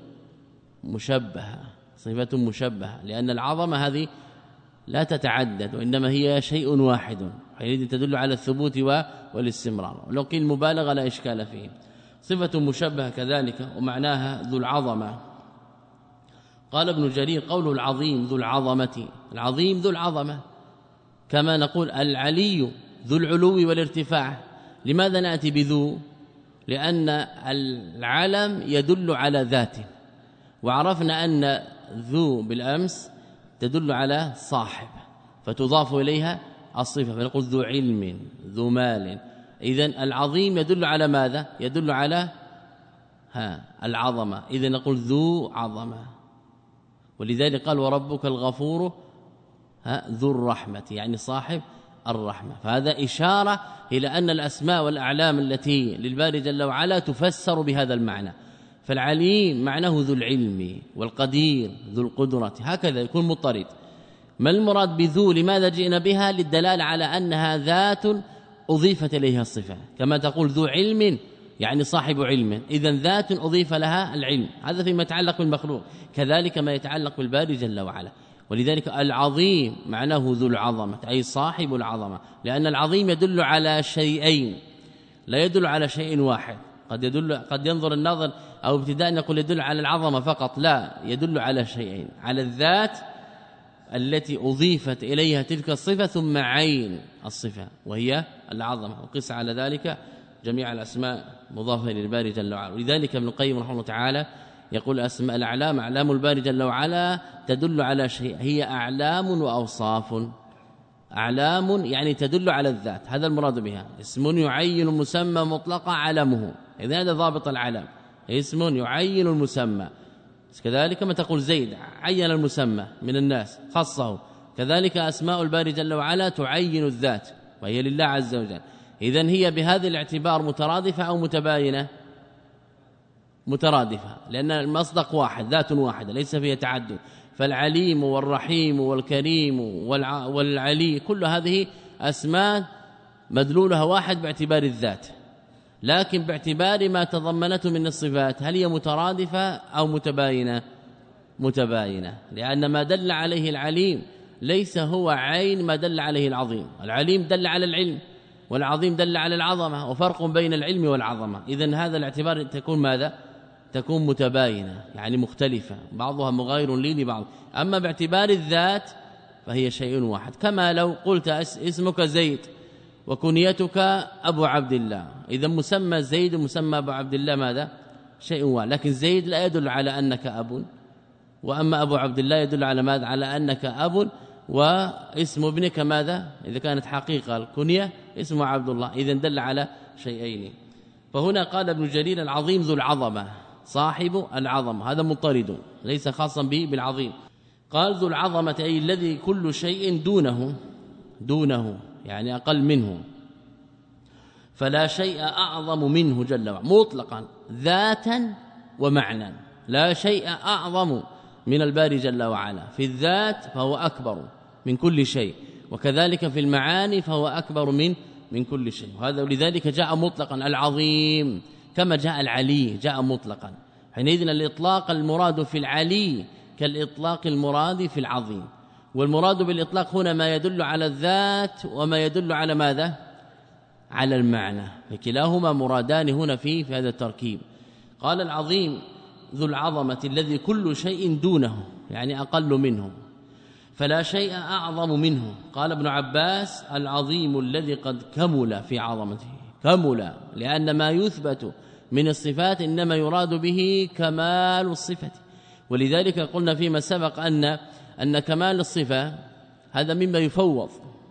مشبهة، صفة مشبهة، لأن العظمة هذه لا تتعدد وإنما هي شيء واحد، حينئذ تدل على الثبوت والاستمرار، ولو قيل مبالغة لا إشكال فيه. صفة مشبهة كذلك ومعناها ذو العظمة. قال ابن جرير: قوله العظيم ذو العظمة، العظيم ذو العظمة، كما نقول العلي ذو العلو والارتفاع. لماذا نأتي بذو؟ لأن العلم يدل على ذاته، وعرفنا أن ذو بالأمس تدل على صاحب فتضاف إليها الصفة، فنقول ذو علم ذو مال. إذن العظيم يدل على ماذا؟ يدل على ها العظمة، إذن نقول ذو عظمة، ولذلك قال وربك الغفور ها ذو الرحمة، يعني صاحب الرحمة. فهذا إشارة إلى أن الأسماء والأعلام التي للباري جل وعلا تفسر بهذا المعنى، فالعليم معناه ذو العلم، والقدير ذو القدرة، هكذا يكون مضطرد. ما المراد بذو؟ لماذا جئنا بها؟ للدلالة على أنها ذات أضيفت إليها الصفة، كما تقول ذو علم يعني صاحب علم، إذن ذات أضيف لها العلم، هذا فيما يتعلق بالمخلوق، كذلك ما يتعلق بالباري جل وعلا. ولذلك العظيم معناه ذو العظمة أي صاحب العظمة، لأن العظيم يدل على شيئين، لا يدل على شيء واحد. قد يدل قد ينظر الناظر أو ابتداء يقول يدل على العظمة فقط، لا، يدل على شيئين: على الذات التي أضيفت إليها تلك الصفة، ثم عين الصفة وهي العظمة، وقس على ذلك جميع الأسماء مضافة للباري جل وعلا. ولذلك ابن القيم رحمه الله تعالى يقول أسماء الأعلام أعلام الباري جل وعلا تدل على شيء، هي أعلام وأوصاف. أعلام يعني تدل على الذات، هذا المراد بها، اسم يعين مسمى مطلقا علمه، إذا هذا ضابط العلم، اسم يعين المسمى. كذلك ما تقول زيد عين المسمى من الناس خصه، كذلك أسماء الباري جل وعلا تعين الذات وهي لله عز وجل. إذن هي بهذا الاعتبار مترادفة أو متباينة؟ مترادفة، لأن المصدق واحد، ذات واحدة ليس فيها تعدد. فالعليم والرحيم والكريم والعلي كل هذه أسماء مدلولها واحد باعتبار الذات، لكن باعتبار ما تضمنته من الصفات هل هي مترادفة أو متباينة؟ متباينة، لأن ما دل عليه العليم ليس هو عين ما دل عليه العظيم. العليم دل على العلم والعظيم دل على العظمة، وفرق بين العلم والعظمة. إذن هذا الاعتبار تكون ماذا؟ تكون متباينة، يعني مختلفة، بعضها مغاير لي لبعض. أما باعتبار الذات فهي شيء واحد، كما لو قلت اسمك زيد وكنيتك أبو عبد الله، إذا مسمى زيد ومسمى أبو عبد الله ماذا؟ شيء واحد، لكن زيد لا يدل على أنك أب، وأما أبو عبد الله يدل على ماذا؟ على أنك أب، واسم ابنك ماذا؟ إذا كانت حقيقة الكنية اسمه عبد الله، إذا دل على شيئين. فهنا قال ابن جرير العظيم ذو العظمة، صاحب العظمة، هذا مطرد ليس خاصا به بالعظيم. قال ذو العظمة أي الذي كل شيء دونه، دونه يعني أقل منه، فلا شيء أعظم منه جل وعلا مطلقا ذاتا ومعنى. لا شيء أعظم من الباري جل وعلا، في الذات فهو أكبر من كل شيء، وكذلك في المعاني فهو أكبر من من كل شيء. وهذا ولذلك جاء مطلقا العظيم، كما جاء العلي جاء مطلقا. حينئذ الإطلاق المراد في العلي كالإطلاق المراد في العظيم، والمراد بالإطلاق هنا ما يدل على الذات وما يدل على ماذا؟ على المعنى، فكلاهما مرادان هنا في في هذا التركيب. قال العظيم ذو العظمة الذي كل شيء دونه، يعني أقل منه، فلا شيء أعظم منه. قال ابن عباس العظيم الذي قد كمل في عظمته، كمل لأن ما يثبت من الصفات إنما يراد به كمال الصفة، ولذلك قلنا فيما سبق أن أن كمال الصفة هذا مما يفوض،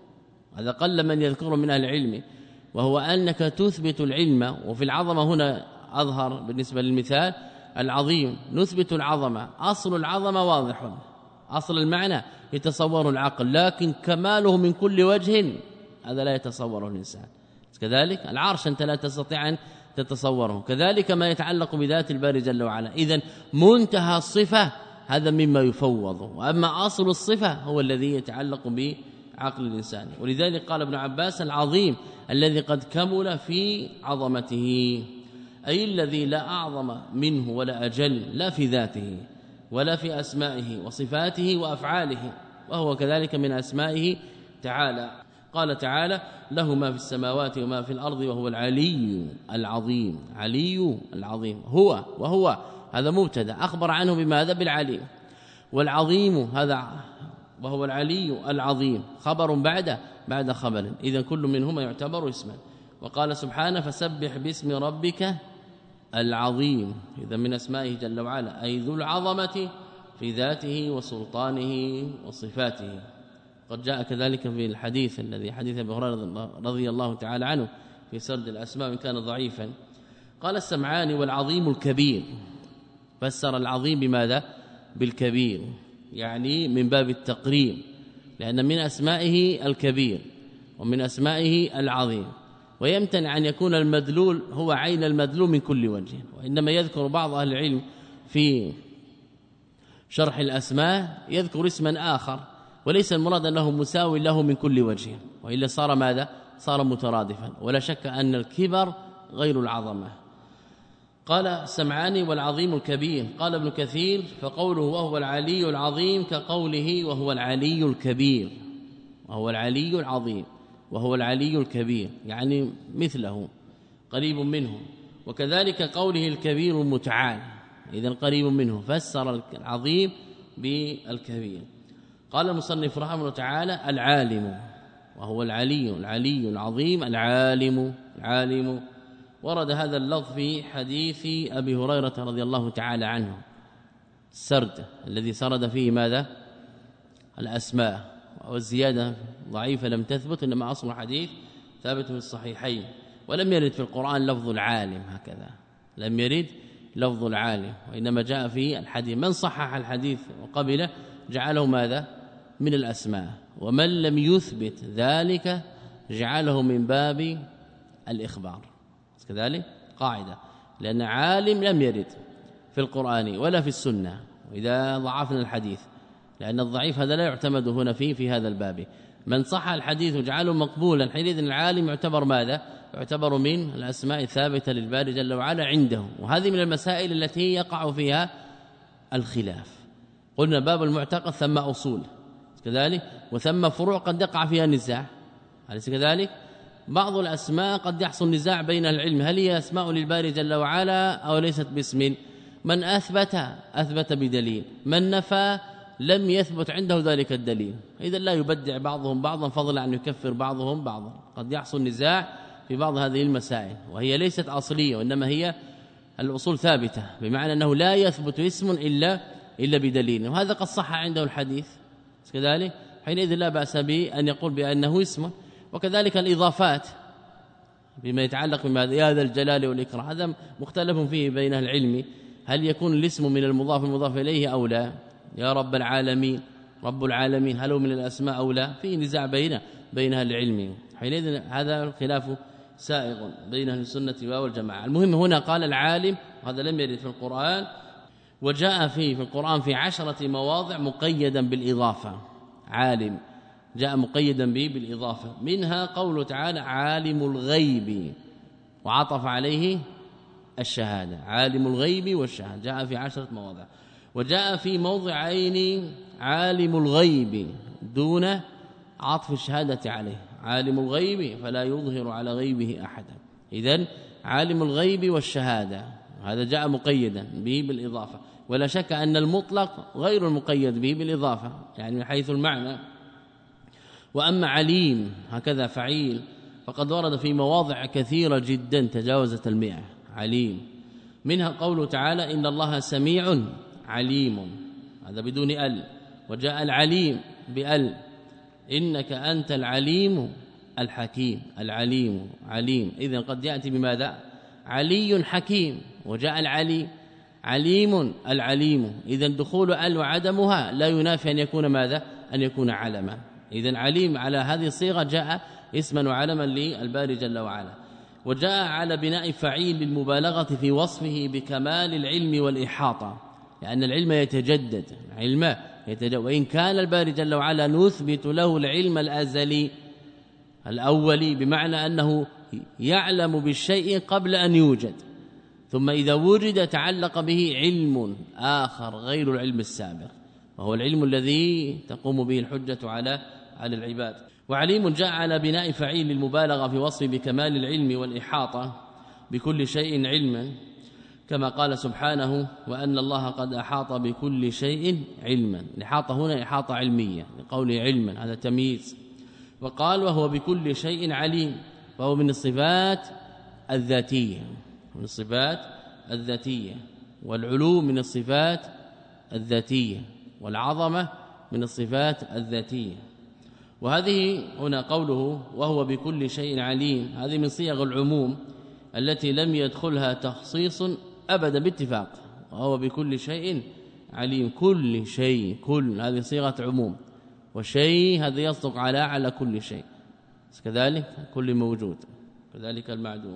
هذا قل من يذكر من أهل العلم، وهو أنك تثبت العلم. وفي العظمة هنا أظهر بالنسبة للمثال العظيم، نثبت العظمة، أصل العظمة واضح، أصل المعنى يتصور العقل، لكن كماله من كل وجه هذا لا يتصوره الإنسان. كذلك العرش أنت لا تستطيع أن تتصوره، كذلك ما يتعلق بذات الباري جل وعلا. إذن منتهى الصفة هذا مما يفوض، وأما أصل الصفة هو الذي يتعلق بعقل الإنسان. ولذلك قال ابن عباس العظيم الذي قد كمل في عظمته، أي الذي لا أعظم منه ولا أجل، لا في ذاته ولا في أسمائه وصفاته وأفعاله، وهو كذلك من أسمائه تعالى. قال تعالى له ما في السماوات وما في الأرض وهو العلي العظيم، علي العظيم، هو وهو هذا مبتدا أخبر عنه بماذا؟ بالعلي، والعظيم هذا وهو العلي العظيم خبر بعد بعد خبر، إذا كل منهما يعتبر اسما. وقال سبحانه فسبح باسم ربك العظيم، إذا من أسمائه جل وعلا أي ذو العظمة في ذاته وسلطانه وصفاته. قد جاء كذلك في الحديث الذي حديث ابي هريره رضي الله تعالى عنه في سرد الأسماء إن كان ضعيفا. قال السمعاني والعظيم الكبير، فسر العظيم بماذا؟ بالكبير، يعني من باب التقريب، لأن من أسمائه الكبير ومن أسمائه العظيم، ويمتنع أن يكون المدلول هو عين المدلول من كل وجه. وإنما يذكر بعض أهل العلم في شرح الأسماء يذكر اسما آخر، وليس المراد أنه مساوي له من كل وجه، وإلا صار ماذا؟ صار مترادفا. ولا شك أن الكبر غير العظمة. قال السمعاني والعظيم الكبير. قال ابن كثير فقوله وهو العلي العظيم كقوله وهو العلي الكبير، وهو العلي العظيم وهو العلي الكبير، يعني مثله قريب منه. وكذلك قوله الكبير المتعال، إذن قريب منه، فسر العظيم بالكبير. قال المصنف رحمه الله تعالى العالم، وهو العلي العلي العظيم العالم العالم. ورد هذا اللفظ في حديث أبي هريرة رضي الله تعالى عنه، السرد الذي سرد فيه ماذا؟ الأسماء، والزيادة ضعيفة لم تثبت، إنما أصل الحديث ثابت في الصحيحين. ولم يرد في القرآن لفظ العالم هكذا، لم يرد لفظ العالم، وإنما جاء في الحديث. من صحح الحديث وقبله جعله ماذا؟ من الأسماء، ومن لم يثبت ذلك جعله من باب الإخبار. كذلك قاعدة لأن عالم لم يرد في القرآن ولا في السنة، وإذا ضعفنا الحديث لأن الضعيف هذا لا يعتمد هنا فيه في هذا الباب. من صح الحديث وجعله مقبولا حينئذ العالم يعتبر ماذا؟ يعتبر من الأسماء الثابتة للباري جل وعلا عنده. وهذه من المسائل التي يقع فيها الخلاف. قلنا باب المعتقد ثم أصول كذلك، وثم فروع قد يقع فيها نزاع، أليس كذلك؟ بعض الأسماء قد يحصل نزاع بين العلم هل هي أسماء للباري جل وعلا أو ليست باسم. من أثبت أثبت بدليل، من نفى لم يثبت عنده ذلك الدليل، إذا لا يبدع بعضهم بعضا فضلا عن يكفر بعضهم بعضا. قد يحصل نزاع في بعض هذه المسائل وهي ليست أصلية وإنما هي الأصول ثابتة، بمعنى أنه لا يثبت اسم إلا إلا بدليل، وهذا قد صح عنده الحديث كذلك، حينئذ لا بأس به أن يقول بأنه اسم. وكذلك الإضافات بما يتعلق بما يا ذا الجلال والإكرام، هذا مختلف فيه بين العلم، هل يكون الاسم من المضاف المضاف إليه أو لا؟ يا رب العالمين، رب العالمين، هل هو من الأسماء أو لا؟ في نزاع بين بين أهل العلم، حينئذ هذا الخلاف سائغ بين أهل السنة والجماعة. المهم هنا قال العالم، وهذا لم يرد في القرآن، وجاء فيه في القرآن في عشرة مواضع مقيدا بالإضافة. عالم جاء مقيدا به بالإضافة، منها قوله تعالى عالم الغيب، وعطف عليه الشهادة، عالم الغيب والشهادة، جاء في عشرة مواضع. وجاء في موضعين عالم الغيب دون عطف الشهادة عليه، عالم الغيب فلا يظهر على غيبه أحدا. إذن عالم الغيب والشهادة هذا جاء مقيدا به بالإضافة، ولا شك أن المطلق غير المقيد به بالإضافة يعني من حيث المعنى. وأما عليم هكذا فعيل فقد ورد في مواضع كثيرة جدا تجاوزت المئة عليم، منها قوله تعالى إن الله سميع عليم، هذا بدون ال، وجاء العليم بال، إنك أنت العليم الحكيم، العليم عليم، إذن قد يأتي بماذا؟ علي حكيم، وجاء العلي عليم العليم، إذن دخول ال وعدمها لا ينافي أن يكون ماذا؟ أن يكون علما. إذن عليم على هذه الصيغة جاء اسما وعلما للباري جل وعلا. وجاء على بناء فعيل للمبالغة في وصفه بكمال العلم والإحاطة، لأن العلم يتجدد، علم يتجدد، وإن كان الباري جل وعلا نثبت له العلم الأزلي الأولي، بمعنى أنه يعلم بالشيء قبل أن يوجد، ثم إذا وجد تعلق به علم آخر غير العلم السابق، وهو العلم الذي تقوم به الحجة على على العباد. وعليم جاء على بناء فعيل للمبالغة في وصف بكمال العلم والإحاطة بكل شيء علما، كما قال سبحانه وأن الله قد أحاط بكل شيء علما. الإحاطة هنا إحاطة علمية لقوله علما، هذا تمييز. وقال وهو بكل شيء عليم، فهو من الصفات الذاتية، من الصفات الذاتية، والعلوم من الصفات الذاتية، والعظمة من الصفات الذاتية. وهذه هنا قوله وهو بكل شيء عليم، هذه من صيغ العموم التي لم يدخلها تخصيص أبدا باتفاق، وهو بكل شيء عليم، كل شيء، كل هذه صيغة عموم، وشيء هذا يصدق على على كل شيء، كذلك كل موجود، كذلك المعدوم.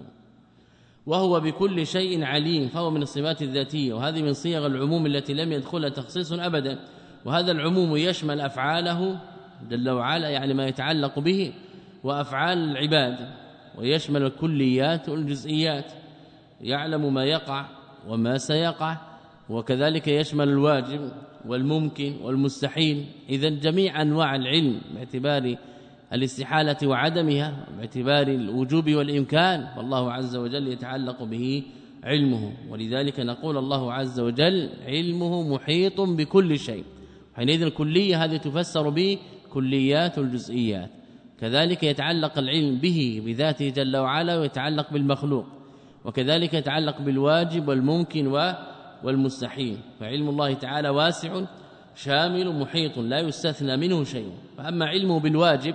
وهو بكل شيء عليم، فهو من الصفات الذاتية، وهذه من صيغ العموم التي لم يدخلها تخصيص أبدا. وهذا العموم يشمل أفعاله جل وعلا، يعني ما يتعلق به، وأفعال العباد، ويشمل الكليات والجزئيات، يعلم ما يقع وما سيقع، وكذلك يشمل الواجب والممكن والمستحيل. إذن جميع أنواع العلم باعتبار الاستحالة وعدمها، باعتبار الوجوب والإمكان، والله عز وجل يتعلق به علمه. ولذلك نقول الله عز وجل علمه محيط بكل شيء، حينئذ الكلية هذه تفسر بكليات الجزئيات. كذلك يتعلق العلم به بذاته جل وعلا، ويتعلق بالمخلوق، وكذلك يتعلق بالواجب والممكن والمستحيل. فعلم الله تعالى واسع شامل محيط لا يستثنى منه شيء. فأما علمه بالواجب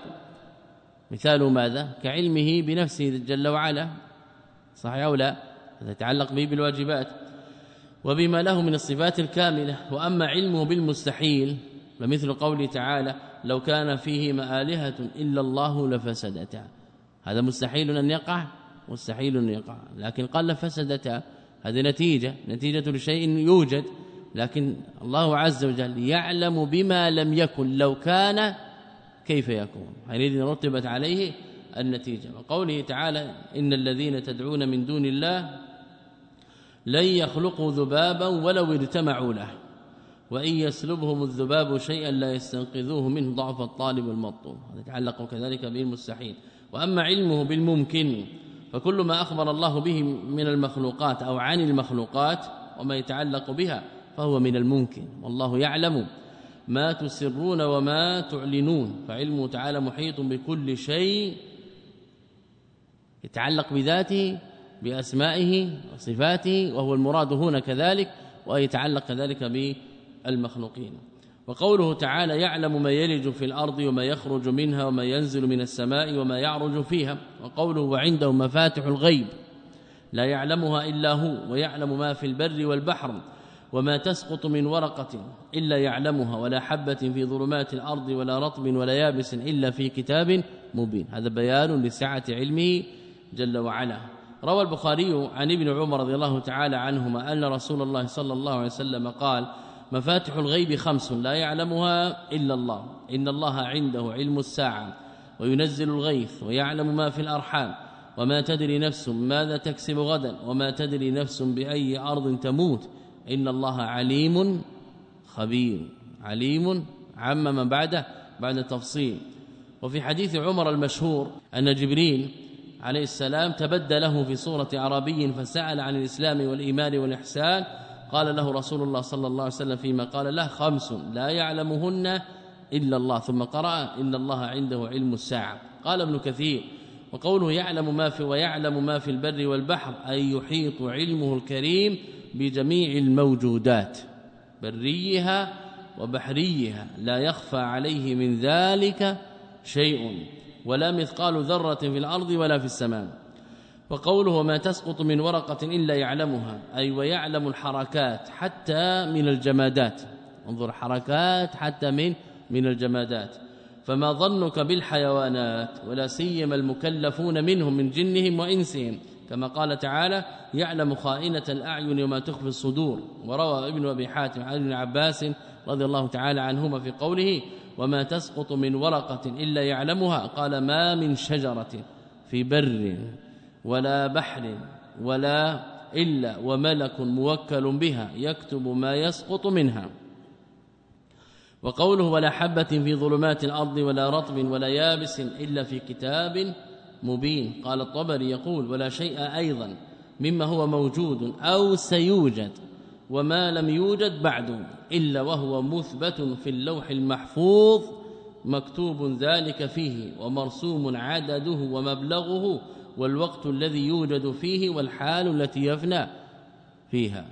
مثاله ماذا؟ كعلمه بنفسه جل وعلا، صحيح أو لا؟ يتعلق به بالواجبات وبما له من الصفات الكاملة. وأما علمه بالمستحيل فمثل قوله تعالى لو كان فيهما آلهة إلا الله لفسدتا، هذا مستحيل أن يقع، مستحيل أن يقع، لكن قال لفسدتا، هذه نتيجة نتيجة لشيء يوجد، لكن الله عز وجل يعلم بما لم يكن لو كان كيف يكون، حينئذ رتبت عليه النتيجة. وقوله تعالى إن الذين تدعون من دون الله لن يخلقوا ذبابا ولو اجتمعوا له وإن يسلبهم الذباب شيئا لا يستنقذوه منه ضعف الطالب والمطلوب، هذا يتعلق كذلك بالمستحيل. وأما علمه بالممكن فكل ما أخبر الله به من المخلوقات أو عن المخلوقات وما يتعلق بها فهو من الممكن، والله يعلم ما تسرون وما تعلنون، فعلمه تعالى محيط بكل شيء يتعلق بذاته بأسمائه وصفاته، وهو المراد هنا كذلك، ويتعلق كذلك بالمخلوقين. وقوله تعالى يعلم ما يلج في الأرض وما يخرج منها وما ينزل من السماء وما يعرج فيها. وقوله وعنده مفاتح الغيب لا يعلمها إلا هو ويعلم ما في البر والبحر وما تسقط من ورقة إلا يعلمها ولا حبة في ظلمات الأرض ولا رطب ولا يابس إلا في كتاب مبين. هذا بيان لسعة علمه جل وعلا. روى البخاري عن ابن عمر رضي الله تعالى عنهما أن رسول الله صلى الله عليه وسلم قال مفاتح الغيب خمس لا يعلمها إلا الله، إن الله عنده علم الساعة وينزل الغيث ويعلم ما في الأرحام وما تدري نفس ماذا تكسب غدا وما تدري نفس بأي أرض تموت، إن الله عليم خبير. عليم عم من بعده بعد التفصيل. وفي حديث عمر المشهور أن جبريل عليه السلام تبدى له في صورة عربي فسأل عن الإسلام والإيمان والإحسان، قال له رسول الله صلى الله عليه وسلم فيما قال له خمس لا يعلمهن إلا الله، ثم قرأ إن الله عنده علم الساعة. قال ابن كثير وقوله يعلم ما في ويعلم ما في البر والبحر أي يحيط علمه الكريم بجميع الموجودات بريها وبحريها لا يخفى عليه من ذلك شيء ولا مثقال ذرة في الأرض ولا في السماء. وقوله ما تسقط من ورقة إلا يعلمها أي ويعلم الحركات حتى من الجمادات، انظر حركات حتى من من الجمادات. فما ظنك بالحيوانات ولا سيما المكلفون منهم من جنهم وإنسهم، كما قال تعالى يعلم خائنة الأعين وما تخفي الصدور. وروى ابن أبي حاتم عن ابن عباس رضي الله تعالى عنهما في قوله وما تسقط من ورقة إلا يعلمها، قال ما من شجرة في بر ولا بحر ولا إلا وملك موكل بها يكتب ما يسقط منها. وقوله ولا حبة في ظلمات الأرض ولا رطب ولا يابس إلا في كتاب مبين. قال الطبري يقول ولا شيء أيضا مما هو موجود أو سيوجد وما لم يوجد بعد إلا وهو مثبت في اللوح المحفوظ مكتوب ذلك فيه ومرسوم عدده ومبلغه والوقت الذي يوجد فيه والحال التي يفنى فيها.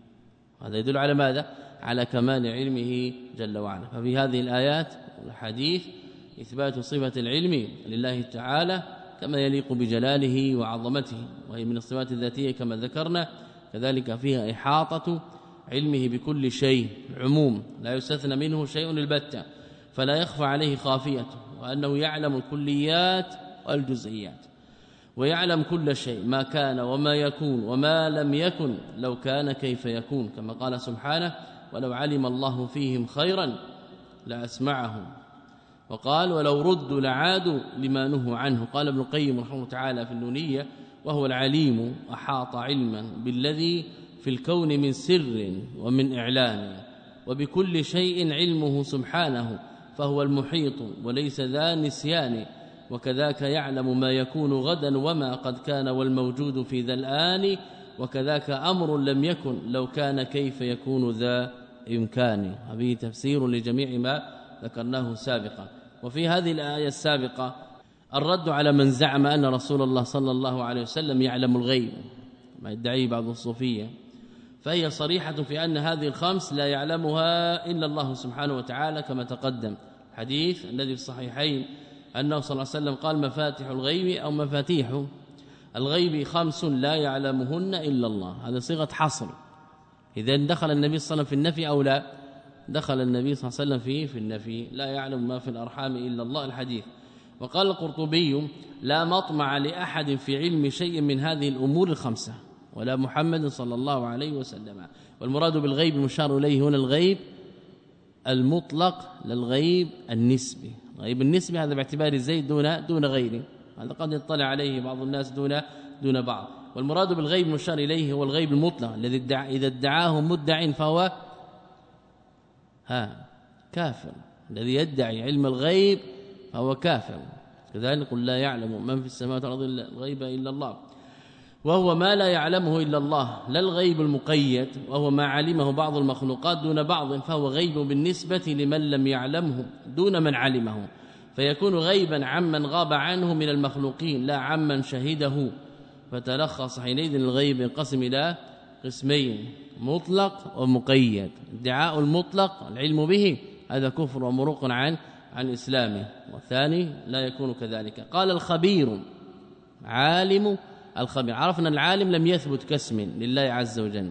هذا يدل على ماذا؟ على كمال علمه جل وعلا. ففي هذه الآيات والحديث إثبات صفة العلم لله تعالى كما يليق بجلاله وعظمته، وهي من الصفات الذاتية كما ذكرنا. كذلك فيها إحاطة علمه بكل شيء عموم لا يستثنى منه شيء البتة، فلا يخفى عليه خافية، وأنه يعلم الكليات والجزئيات ويعلم كل شيء ما كان وما يكون وما لم يكن لو كان كيف يكون، كما قال سبحانه ولو علم الله فيهم خيرا لأسمعهم. وقال ولو ردوا لعادوا لما نهوا عنه. قال ابن القيم رحمه الله تعالى في النونية وهو العليم أحاط علما بالذي في الكون من سر ومن إعلان وبكل شيء علمه سبحانه، فهو المحيط وليس ذا نسيان. وكذاك يعلم ما يكون غدا وما قد كان والموجود في ذا الآن، وكذاك أمر لم يكن لو كان كيف يكون ذا إمكان. هذه تفسير لجميع ما ذكرناه سابقا. وفي هذه الآية السابقة الرد على من زعم أن رسول الله صلى الله عليه وسلم يعلم الغيب ما يدعيه بعض الصوفية، فهي صريحة في أن هذه الخمس لا يعلمها إلا الله سبحانه وتعالى كما تقدم. حديث الذي في الصحيحين أنه صلى الله عليه وسلم قال مفاتح الغيب أو مفاتيح الغيب خمس لا يعلمهن إلا الله. هذا صيغة حصر. إذن دخل النبي صلى الله عليه وسلم في النفي أو لا؟ دخل النبي صلى الله عليه وسلم فيه في النفي، لا يعلم ما في الأرحام إلا الله الحديث. وقال القرطبي لا مطمع لأحد في علم شيء من هذه الأمور الخمسة، ولا محمد صلى الله عليه وسلم. والمراد بالغيب المشار إليه هنا الغيب المطلق للغيب النسبي. غيب النسبي هذا باعتبار زيد دون دون غيره، هذا قد يطلع عليه بعض الناس دون دون بعض. والمراد بالغيب المشار إليه هو الغيب المطلق الذي ادعى إذا ادعاه مدع فهو ها كافر، الذي يدعي علم الغيب فهو كافر. كذلك قل لا يعلم من في السماوات والارض الغيب الا الله، وهو ما لا يعلمه الا الله، لا الغيب المقيد وهو ما علمه بعض المخلوقات دون بعض، فهو غيب بالنسبة لمن لم يعلمه دون من علمه، فيكون غيبا عمن غاب عنه من المخلوقين لا عمن شهده. فتلخص حينئذ الغيب ينقسم الى قسمين، مطلق ومقيد. ادعاء المطلق العلم به هذا كفر ومروق عن عن اسلامه، والثاني لا يكون كذلك. قال الخبير عالم الخبير، عرفنا العالم لم يثبت كاسم لله عز وجل،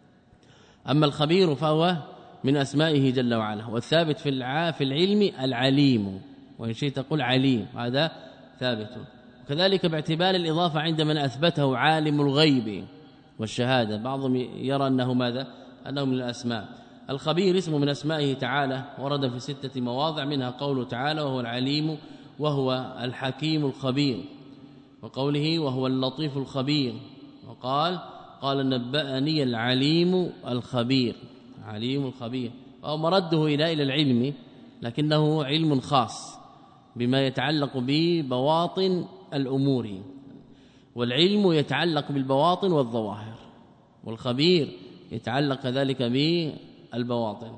اما الخبير فهو من اسمائه جل وعلا، والثابت في في العلم العليم، وان شئت تقول عليم، هذا ثابت. وكذلك باعتبار الاضافه عند من اثبته عالم الغيب والشهاده، بعضهم يرى انه ماذا انه من الاسماء. الخبير اسم من اسمائه تعالى، ورد في ستة مواضع، منها قوله تعالى وهو العليم وهو الحكيم الخبير، وقوله وهو اللطيف الخبير، وقال قال نبأني العليم الخبير، عليم الخبير، وهو مرده الى الى العلم، لكنه علم خاص بما يتعلق ببواطن الامور، والعلم يتعلق بالبواطن والظواهر، والخبير يتعلق ذلك بالبواطن.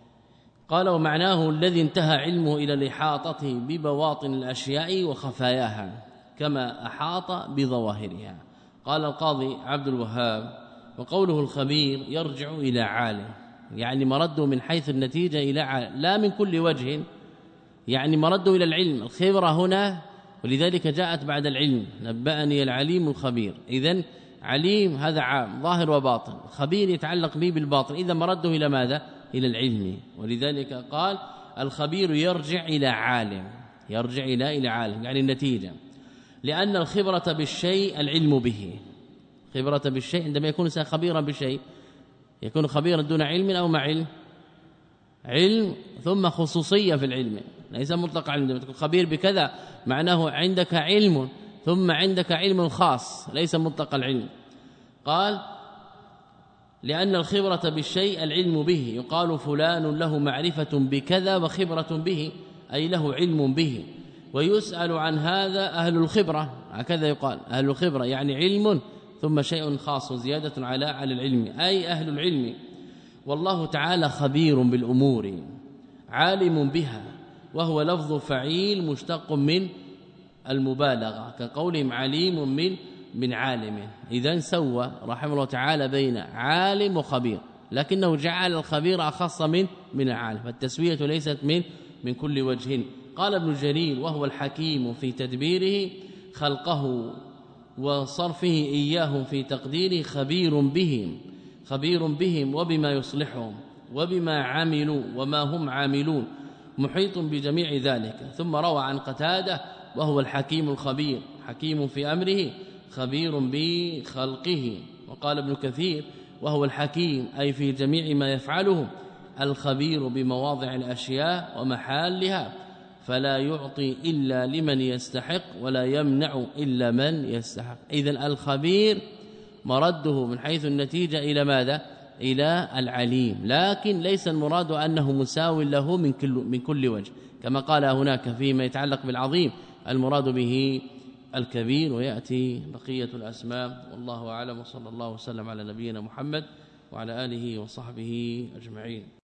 قال ومعناه الذي انتهى علمه إلى الإحاطة ببواطن الأشياء وخفاياها كما أحاط بظواهرها. قال القاضي عبد الوهاب وقوله الخبير يرجع إلى عالم، يعني مرده من حيث النتيجة إلى عالم لا من كل وجه، يعني مرده إلى العلم. الخبرة هنا ولذلك جاءت بعد العلم، نبأني العليم الخبير، إذن عليم هذا عام ظاهر وباطن، خبير يتعلق به بالباطن، إذا مرده إلى ماذا؟ إلى العلم. ولذلك قال الخبير يرجع إلى عالم، يرجع إلى إلى عالم يعني النتيجة، لأن الخبرة بالشيء العلم به. خبرة بالشيء عندما يكون إنسان خبيرا بشيء يكون خبيرا دون علم أو مع علم، علم ثم خصوصية في العلم، ليس مطلق علم. عندما تكون خبير بكذا معناه عندك علم ثم عندك علم خاص ليس مطلق العلم. قال لأن الخبرة بالشيء العلم به، يقال فلان له معرفة بكذا وخبرة به، أي له علم به، ويسأل عن هذا أهل الخبرة، هكذا يقال أهل الخبرة يعني علم ثم شيء خاص زيادة على على العلم، أي أهل العلم. والله تعالى خبير بالأمور عالم بها، وهو لفظ فعيل مشتق من المبالغة، كقولهم عليم من من عالم. إذن سوى رحمه الله تعالى بين عالم وخبير، لكنه جعل الخبير أخص من من العالم، فالتسوية ليست من من كل وجه. قال ابن جرير وهو الحكيم في تدبيره خلقه وصرفه إياهم في تقديره، خبير بهم خبير بهم وبما يصلحهم وبما عملوا وما هم عاملون، محيط بجميع ذلك. ثم روى عن قتادة وهو الحكيم الخبير، حكيم في أمره خبير بخلقه. وقال ابن كثير وهو الحكيم أي في جميع ما يفعله، الخبير بمواضع الأشياء ومحالها، فلا يعطي إلا لمن يستحق ولا يمنع إلا من يستحق. إذن الخبير مرده من حيث النتيجة إلى ماذا؟ إلى العليم، لكن ليس المراد أنه مساو له من كل من كل وجه، كما قال هناك فيما يتعلق بالعظيم المراد به الكبير، ويأتي بقية الأسماء. والله أعلم، وصلى الله وسلم على نبينا محمد وعلى آله وصحبه أجمعين.